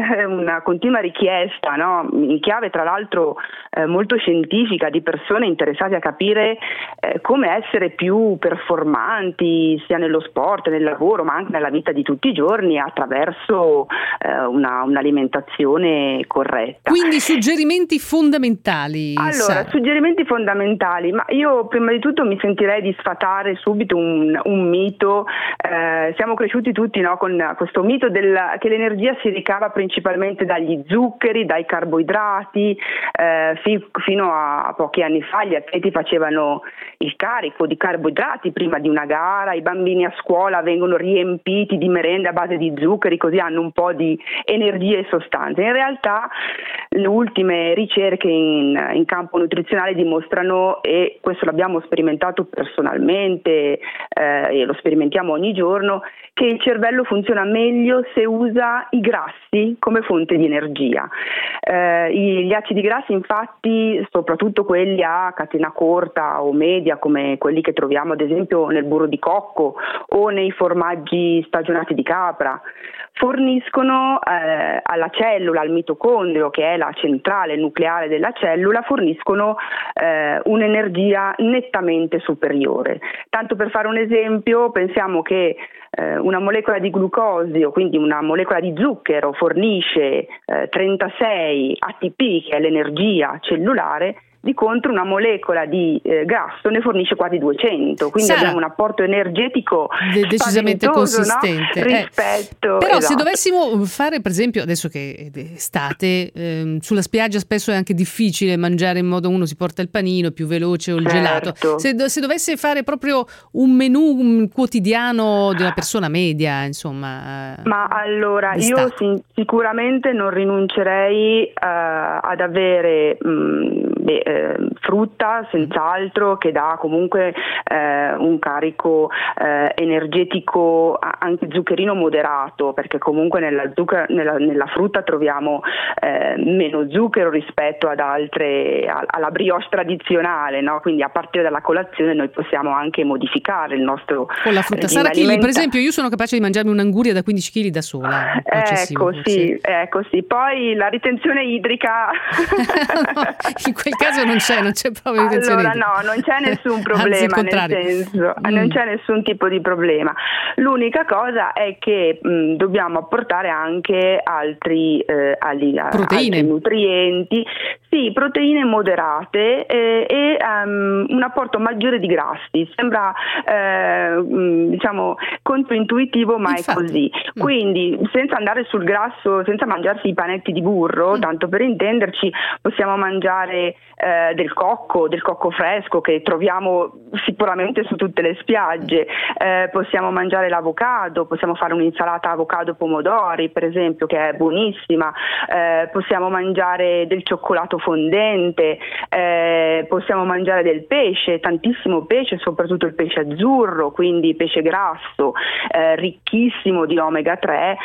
Speaker 7: richiesta, no? In chiave tra l'altro molto scientifica, di persone interessate a capire come essere più performanti sia nello sport, nel lavoro, ma anche nella vita di tutti i giorni attraverso un'alimentazione corretta.
Speaker 2: Quindi suggerimenti fondamentali.
Speaker 7: Allora, suggerimenti fondamentali, ma io prima di tutto mi sentirei di sfatare subito un mito. Siamo cresciuti tutti, no, con questo mito che l'energia si ricava principalmente dagli zuccheri, dai carboidrati. Fino a pochi anni fa gli atleti facevano il carico di carboidrati prima di una gara, i bambini a scuola vengono riempiti di merende a base di zuccheri, così hanno un po' di energie e sostanze. In realtà le ultime ricerche in campo nutrizionale dimostrano, e questo l'abbiamo sperimentato personalmente e lo sperimentiamo ogni giorno, che il cervello funziona meglio se usa i grassi come fonte di energia. Gli acidi grassi, infatti, soprattutto quelli a catena corta o media, come quelli che troviamo ad esempio nel burro di cocco o nei formaggi stagionati di capra, forniscono alla cellula, al mitocondrio, che è la centrale nucleare della cellula, forniscono un'energia nettamente superiore. Tanto per fare un esempio, pensiamo che una molecola di glucosio, quindi una molecola di zucchero, fornisce 36 ATP, che è l'energia cellulare. Di contro una molecola di grasso ne fornisce quasi 200, quindi abbiamo un apporto energetico
Speaker 2: decisamente consistente,
Speaker 7: no? Rispetto.
Speaker 2: Però
Speaker 7: esatto.
Speaker 2: Se dovessimo fare, per esempio, adesso che è estate, sulla spiaggia spesso è anche difficile mangiare in modo, uno si porta il panino, è più veloce, o il gelato. Se dovesse fare proprio un menù quotidiano di una persona media, insomma.
Speaker 7: Ma allora io sicuramente non rinuncerei ad avere frutta, senz'altro, che dà comunque un carico energetico anche zuccherino moderato, perché comunque nella frutta troviamo meno zucchero rispetto ad altre, alla brioche tradizionale, no? Quindi a partire dalla colazione noi possiamo anche modificare il nostro
Speaker 2: con la frutta. Sara Achilli, per esempio, io sono capace di mangiarmi un'anguria da 15 kg da sola.
Speaker 7: Ecco sì. Poi la ritenzione idrica
Speaker 2: in quel caso non c'è proprio ritenzione idrica.
Speaker 7: No, non c'è nessun problema, non c'è nessun tipo di problema. L'unica cosa è che dobbiamo apportare anche altri nutrienti, sì, proteine moderate e un apporto maggiore di grassi. Sembra diciamo controintuitivo, ma è così. Quindi senza andare sul grasso, senza mangiarsi i panetti di burro, tanto per intenderci, possiamo mangiare del cocco fresco, che troviamo sicuramente su tutte le spiagge. Possiamo mangiare l'avocado, possiamo fare un'insalata avocado pomodori, per esempio, che è buonissima. Possiamo mangiare del cioccolato fondente, possiamo mangiare del pesce, tantissimo pesce, soprattutto il pesce azzurro, quindi pesce grasso, ricchissimo di omega 3,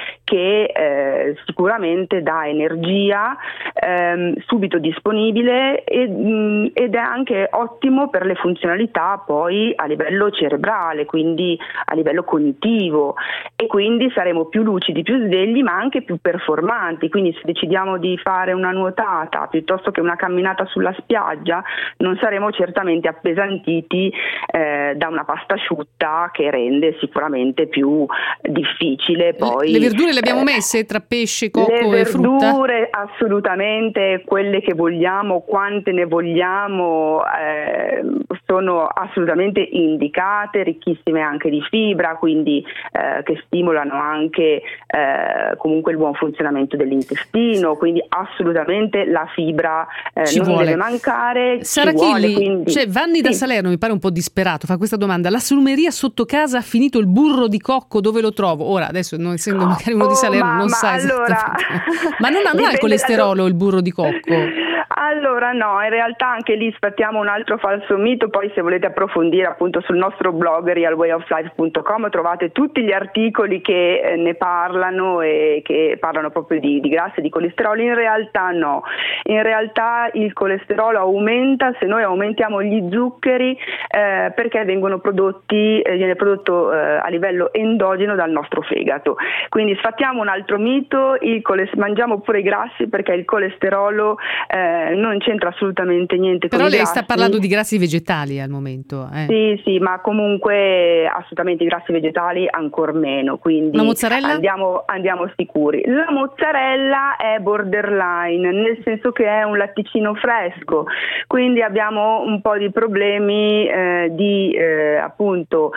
Speaker 7: che sicuramente dà energia subito disponibile e ed è anche ottimo per le funzionalità poi a livello cerebrale, quindi a livello cognitivo, e quindi saremo più lucidi, più svegli, ma anche più performanti. Quindi se decidiamo di fare una nuotata piuttosto che una camminata sulla spiaggia, non saremo certamente appesantiti da una pasta asciutta che rende sicuramente più difficile. Poi
Speaker 2: le verdure le abbiamo messe tra pesce, cocco e frutta?
Speaker 7: Le verdure assolutamente, quelle che vogliamo, quante ne vogliamo, sono assolutamente indicate, ricchissime anche di fibra, quindi che stimolano anche comunque il buon funzionamento dell'intestino, quindi assolutamente la fibra non deve mancare.
Speaker 2: Sara Chilli, Vanni da Salerno mi pare un po' disperato, fa questa domanda: la salumeria sotto casa ha finito il burro di cocco, dove lo trovo? Ora adesso, non essendo magari uno di Salerno, non sa esattamente. Ma non ha il colesterolo il burro di cocco?
Speaker 7: Allora no, in realtà anche lì sfattiamo un altro falso mito. Poi se volete approfondire appunto sul nostro blog realwayoflife.com trovate tutti gli articoli che ne parlano e che parlano proprio di grassi e di colesterolo. In realtà no, in realtà il colesterolo aumenta se noi aumentiamo gli zuccheri, perché viene prodotto a livello endogeno dal nostro fegato. Quindi sfattiamo un altro mito: mangiamo pure i grassi, perché il colesterolo non c'entra assolutamente niente con i grassi.
Speaker 2: Però lei sta parlando di grassi vegetali al momento.
Speaker 7: Sì, ma comunque assolutamente i grassi vegetali ancor meno, quindi
Speaker 2: la mozzarella?
Speaker 7: Andiamo sicuri. La mozzarella è borderline, nel senso che è un latticino fresco, quindi abbiamo un po' di problemi di appunto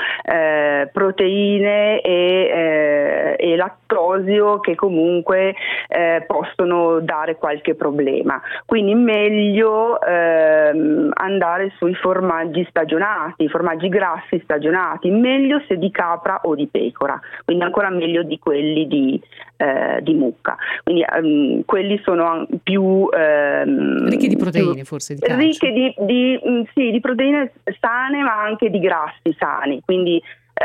Speaker 7: proteine e lattosio, che comunque possono dare qualche problema. Quindi meglio andare sui formaggi stagionati, formaggi grassi stagionati, meglio se di capra o di pecora, quindi ancora meglio di quelli di mucca. Quindi quelli sono più
Speaker 2: ricchi di proteine, forse di calcio.
Speaker 7: Ricchi di proteine sane, ma anche di grassi sani, quindi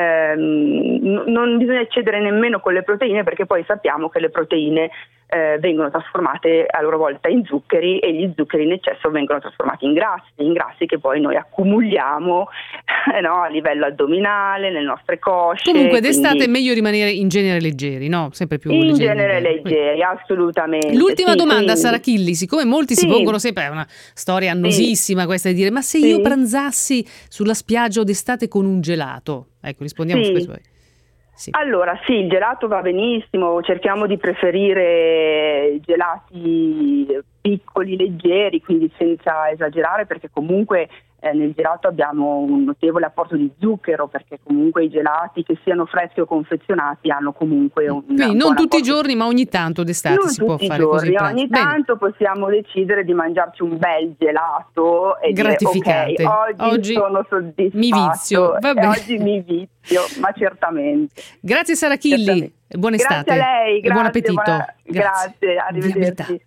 Speaker 7: non bisogna eccedere nemmeno con le proteine, perché poi sappiamo che le proteine vengono trasformate a loro volta in zuccheri, e gli zuccheri in eccesso vengono trasformati in grassi che poi noi accumuliamo a livello addominale, nelle nostre cosce.
Speaker 2: Comunque d'estate è meglio rimanere in genere leggeri, no? Sempre più
Speaker 7: in genere leggeri, assolutamente.
Speaker 2: L'ultima domanda, Sara Chilli, siccome molti si pongono sempre, è una storia annosissima questa, di dire: ma se io pranzassi sulla spiaggia o d'estate con un gelato? Ecco, rispondiamo su questo. Sì.
Speaker 7: Allora sì, il gelato va benissimo, cerchiamo di preferire gelati piccoli, leggeri, quindi senza esagerare, perché comunque nel gelato abbiamo un notevole apporto di zucchero, perché comunque i gelati, che siano freschi o confezionati, hanno comunque un
Speaker 2: quindi non tutti i giorni, ma ogni tanto d'estate si può fare così.
Speaker 7: Ogni tanto possiamo decidere di mangiarci un bel gelato e
Speaker 2: gratificante.
Speaker 7: Dire, oggi sono soddisfatto,
Speaker 2: mi vizio, va bene.
Speaker 7: Oggi mi vizio, ma certamente.
Speaker 2: Grazie Sara Chilli, buona estate.
Speaker 7: Grazie a lei,
Speaker 2: e buon appetito.
Speaker 7: Grazie, arrivederci.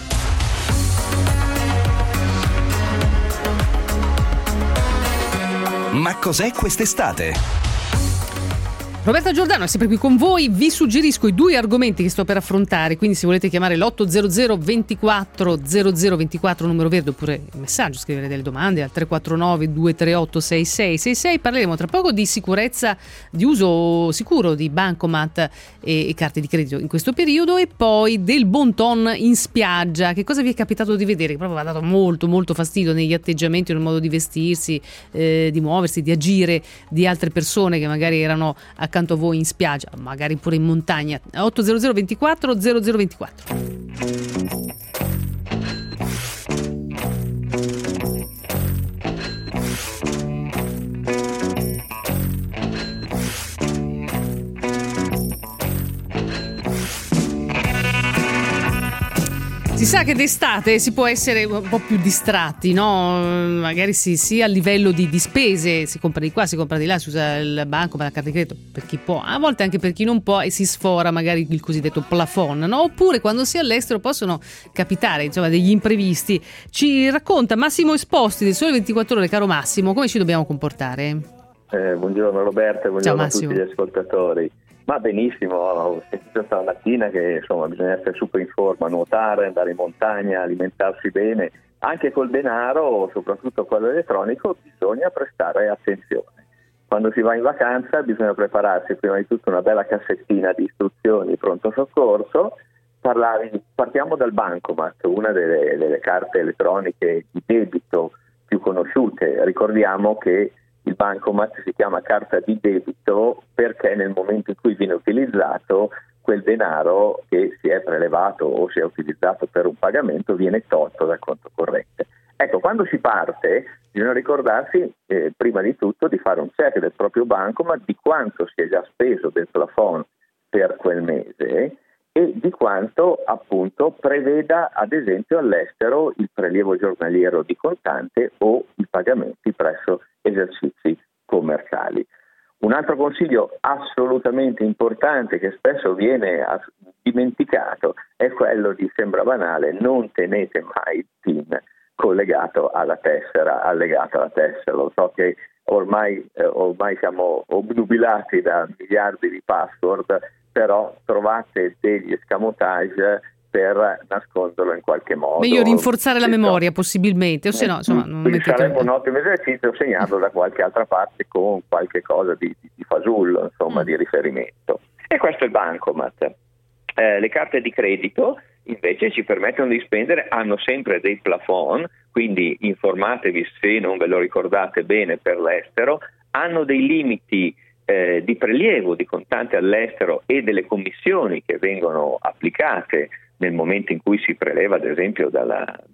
Speaker 1: Ma cos'è quest'estate?
Speaker 2: Roberta Giordano è sempre qui con voi. Vi suggerisco i due argomenti che sto per affrontare, quindi se volete chiamare l'800 24 0024 numero verde, oppure il messaggio, scrivere delle domande al 349 238 6666. Parleremo tra poco di sicurezza, di uso sicuro di bancomat e carte di credito in questo periodo, e poi del bon ton in spiaggia. Che cosa vi è capitato di vedere che proprio vi ha dato molto molto fastidio negli atteggiamenti, nel modo di vestirsi, di muoversi, di agire di altre persone che magari erano accanto a voi in spiaggia, magari pure in montagna? 800 24 0024. Si sa che d'estate si può essere un po' più distratti, no? Magari sia a livello di spese, si compra di qua, si compra di là, si usa il banco, la carta di credito per chi può, a volte anche per chi non può, e si sfora magari il cosiddetto plafond, no? Oppure quando si è all'estero possono capitare, insomma, degli imprevisti. Ci racconta Massimo Esposti del Sole 24 Ore. Caro Massimo, come ci dobbiamo comportare?
Speaker 9: Buongiorno Roberta, buongiorno
Speaker 2: a
Speaker 9: tutti gli ascoltatori. Ma benissimo, ho sentito stamattina che insomma bisogna essere super in forma, nuotare, andare in montagna, alimentarsi bene, anche col denaro, soprattutto quello elettronico, bisogna prestare attenzione. Quando si va in vacanza bisogna prepararsi prima di tutto una bella cassettina di istruzioni pronto soccorso. Partiamo dal bancomat, una delle carte elettroniche di debito più conosciute. Ricordiamo che il bancomat si chiama carta di debito perché nel momento in cui viene utilizzato quel denaro che si è prelevato o si è utilizzato per un pagamento viene tolto dal conto corrente. Ecco, quando si parte bisogna ricordarsi prima di tutto di fare un check del proprio bancomat di quanto si è già speso del plafond per quel mese e di quanto appunto preveda ad esempio all'estero il prelievo giornaliero di contante o i pagamenti presso esercizi commerciali. Un altro consiglio assolutamente importante che spesso viene dimenticato è quello di, sembra banale, non tenete mai il PIN collegato alla tessera, allegato alla tessera. Lo so che ormai siamo obnubilati da miliardi di password, però trovate degli escamotage per nasconderlo in qualche modo.
Speaker 2: Meglio rinforzare la memoria possibilmente, o se no, insomma, non mettete...
Speaker 9: Sarebbe un ottimo esercizio segnarlo da qualche altra parte con qualche cosa di fasullo, insomma, di riferimento. E questo è il bancomat. Le carte di credito invece ci permettono di spendere, hanno sempre dei plafond, quindi informatevi se non ve lo ricordate bene per l'estero, hanno dei limiti di prelievo di contante all'estero e delle commissioni che vengono applicate nel momento in cui si preleva ad esempio dal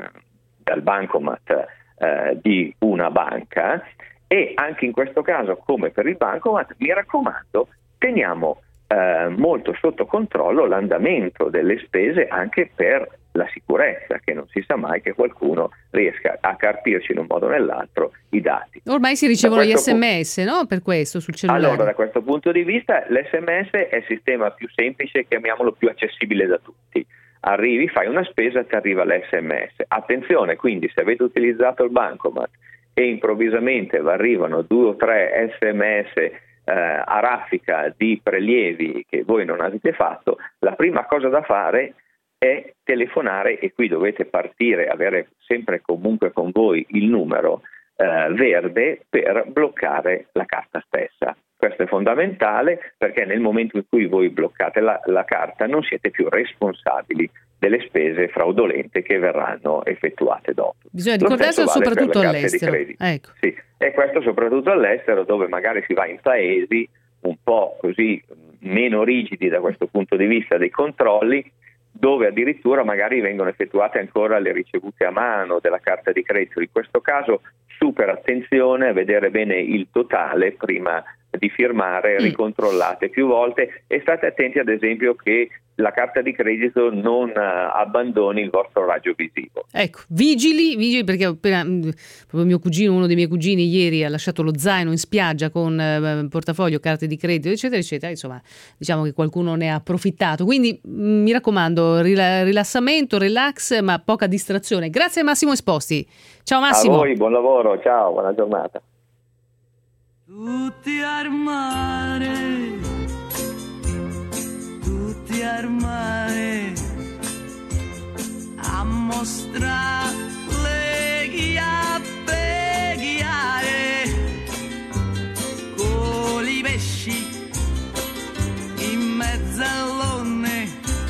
Speaker 9: bancomat di una banca, e anche in questo caso come per il bancomat mi raccomando teniamo molto sotto controllo l'andamento delle spese anche per la sicurezza, che non si sa mai che qualcuno riesca a carpirci in un modo o nell'altro i dati.
Speaker 2: Ormai si ricevono gli SMS, no? Per questo sul cellulare.
Speaker 9: Allora, da questo punto di vista l'SMS è il sistema più semplice, chiamiamolo più accessibile da tutti. Arrivi, fai una spesa, ti arriva l'SMS. Attenzione, quindi, se avete utilizzato il bancomat e improvvisamente vi arrivano 2 o 3 SMS a raffica di prelievi che voi non avete fatto, la prima cosa da fare è telefonare, e qui dovete partire, avere sempre comunque con voi il numero verde per bloccare la carta stessa. Questo è fondamentale perché nel momento in cui voi bloccate la carta non siete più responsabili delle spese fraudolente che verranno effettuate dopo.
Speaker 2: Bisogna ricordarselo soprattutto all'estero. Ecco.
Speaker 9: Sì, e questo soprattutto all'estero, dove magari si va in paesi un po' così meno rigidi da questo punto di vista dei controlli, dove addirittura magari vengono effettuate ancora le ricevute a mano della carta di credito. In questo caso super attenzione a vedere bene il totale prima di firmare, ricontrollate più volte e state attenti ad esempio che la carta di credito non abbandoni il vostro raggio visivo.
Speaker 2: Ecco, vigili perché appena proprio mio cugino, uno dei miei cugini ieri ha lasciato lo zaino in spiaggia con portafoglio, carte di credito eccetera eccetera, insomma diciamo che qualcuno ne ha approfittato, quindi mi raccomando rilassamento, relax ma poca distrazione. Grazie a Massimo Esposti. Ciao Massimo.
Speaker 9: A voi, buon lavoro, ciao, buona giornata.
Speaker 10: Tutti al mare, a mostrare le chiappe ghiare con i pesci in mezzo all'onne,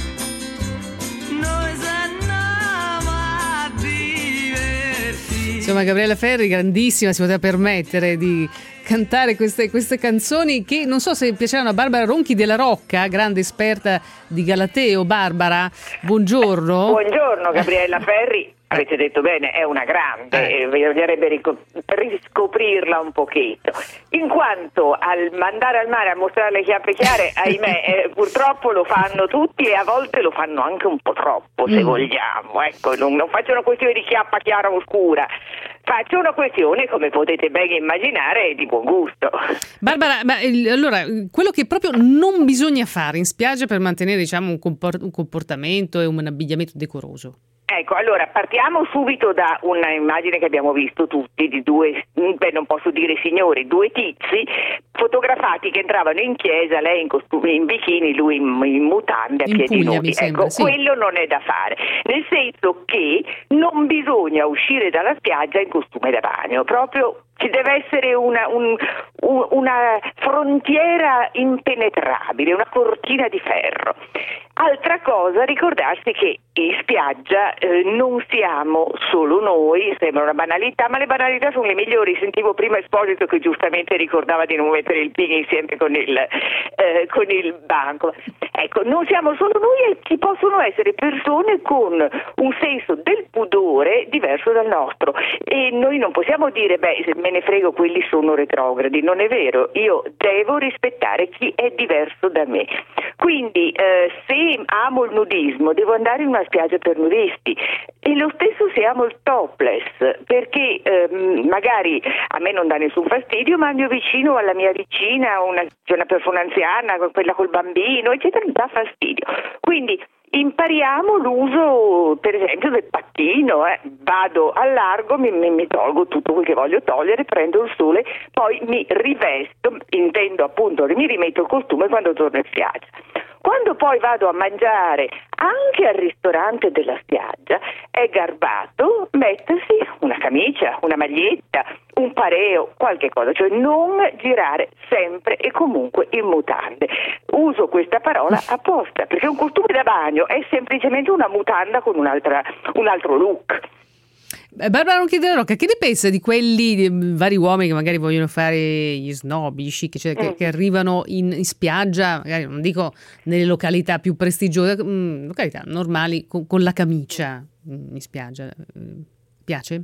Speaker 10: noi andiamo a divertirci.
Speaker 2: Insomma, Gabriella Ferri, grandissima, si poteva permettere di cantare queste canzoni che non so se piaceranno a Barbara Ronchi della Rocca, grande esperta di Galateo. Barbara, buongiorno.
Speaker 5: Buongiorno Gabriella Ferri, avete detto bene, è una grande, bisognerebbe riscoprirla un pochetto, in quanto al mandare al mare a mostrare le chiappe chiare, ahimè, purtroppo lo fanno tutti e a volte lo fanno anche un po' troppo, se vogliamo, ecco, non faccio una questione di chiappa chiara o oscura, faccio una questione, come potete ben immaginare, di buon gusto.
Speaker 2: Barbara, allora, quello che proprio non bisogna fare in spiaggia per mantenere, diciamo, un comportamento e un abbigliamento decoroso?
Speaker 11: Ecco, allora partiamo subito da una immagine che abbiamo visto tutti di due, non posso dire signori, due tizi fotografati che entravano in chiesa, lei in bikini, lui in mutande a piedi nudi. Ecco, sì. Quello non è da fare, nel senso che non bisogna uscire dalla spiaggia in costume da bagno, proprio ci deve essere una frontiera impenetrabile, una cortina di ferro. Altra cosa, ricordarsi che in spiaggia non siamo solo noi, sembra una banalità, ma le banalità sono le migliori. Sentivo prima Esposito che giustamente ricordava di non mettere il ping insieme con il banco. Ecco, non siamo solo noi e ci possono essere persone con un senso del pudore diverso dal nostro e noi non possiamo dire se me ne frego, quelli sono retrogradi. Non è vero, io devo rispettare chi è diverso da me. Quindi se amo il nudismo devo andare in una spiaggia per nudisti, e lo stesso se amo il topless, perché magari a me non dà nessun fastidio, ma al mio vicino, alla mia vicina, c'è una persona anziana, quella col bambino, eccetera, dà fastidio. Quindi impariamo l'uso, per esempio, del pattino. Vado al largo, mi tolgo tutto quel che voglio togliere, prendo il sole, poi mi rivesto, intendo appunto, mi rimetto il costume quando torno in spiaggia. Quando poi vado a mangiare anche al ristorante della spiaggia è garbato mettersi una camicia, una maglietta, un pareo, qualche cosa, cioè non girare sempre e comunque in mutande. Uso questa parola apposta perché un costume da bagno è semplicemente una mutanda con un altro look.
Speaker 2: Barbara Ronchi della Rocca, che ne pensa di quelli vari uomini che magari vogliono fare gli snob, gli chic, cioè che arrivano in spiaggia, magari non dico nelle località più prestigiose, località normali, con la camicia in spiaggia? Piace?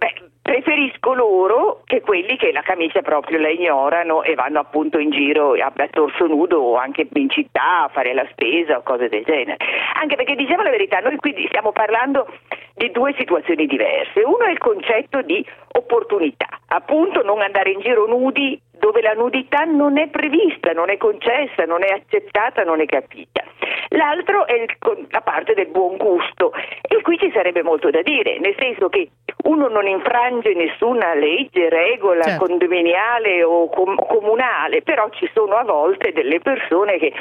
Speaker 11: Preferisco loro che quelli che la camicia proprio la ignorano e vanno appunto in giro a torso nudo o anche in città a fare la spesa o cose del genere. Anche perché, diciamo la verità, noi qui stiamo parlando di due situazioni diverse. Uno è il concetto di opportunità, appunto non andare in giro nudi dove la nudità non è prevista, non è concessa, non è accettata, non è capita. L'altro è la parte del buon gusto, e qui ci sarebbe molto da dire, nel senso che uno non infrange nessuna legge, regola, certo, condominiale o comunale, però ci sono a volte delle persone che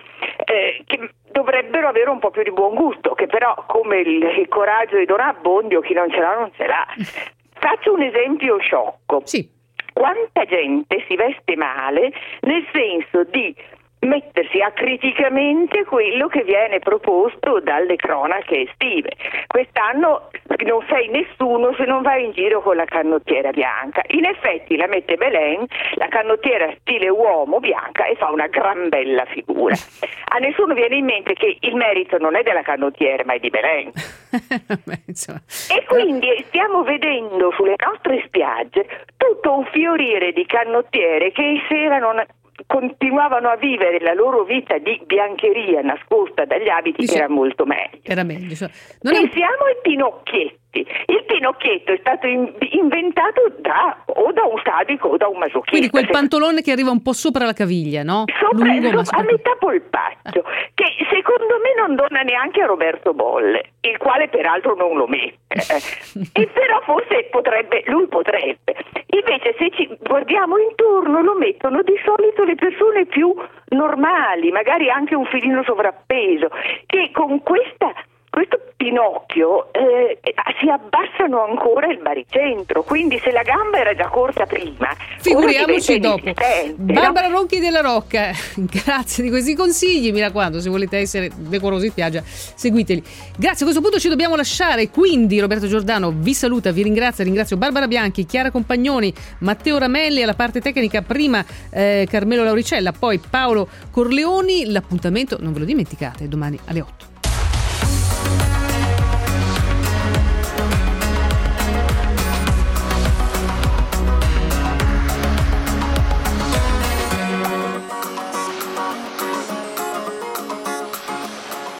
Speaker 11: dovrebbero avere un po' più di buon gusto, che però, come il coraggio di Don Abbondio, chi non ce l'ha non ce l'ha. Faccio un esempio sciocco.
Speaker 2: Sì.
Speaker 11: Quanta gente si veste male nel senso di mettersi acriticamente quello che viene proposto dalle cronache estive. Quest'anno non sei nessuno se non vai in giro con la canottiera bianca. In effetti la mette Belen, la canottiera stile uomo bianca, e fa una gran bella figura. A nessuno viene in mente che il merito non è della canottiera ma è di Belen. E quindi stiamo vedendo sulle nostre spiagge tutto un fiorire di canottiere che continuavano a vivere la loro vita di biancheria nascosta dagli abiti, che era molto meglio.
Speaker 2: Era meglio.
Speaker 11: Pensiamo ai pinocchietti. Il pinocchietto è stato inventato da un sadico o da un masochista.
Speaker 2: Quindi quel pantalone che arriva un po' sopra la caviglia, no?
Speaker 11: A metà polpaccio, che secondo me non dona neanche a Roberto Bolle, il quale peraltro non lo mette. E però forse lui potrebbe. Invece se ci guardiamo intorno lo mettono di solito le persone più normali, magari anche un filino sovrappeso, che con questo Pinocchio si abbassano ancora il baricentro, quindi se la gamba era già corta prima,
Speaker 2: figuriamoci dopo. Barbara Ronchi della Rocca, grazie di questi consigli, mi raccomando, se volete essere decorosi in spiaggia seguiteli. Grazie, a questo punto ci dobbiamo lasciare, quindi Roberto Giordano vi saluta, vi ringrazio Barbara Bianchi, Chiara Compagnoni, Matteo Ramelli alla parte tecnica, prima Carmelo Lauricella, poi Paolo Corleoni. L'appuntamento non ve lo dimenticate, domani alle 8.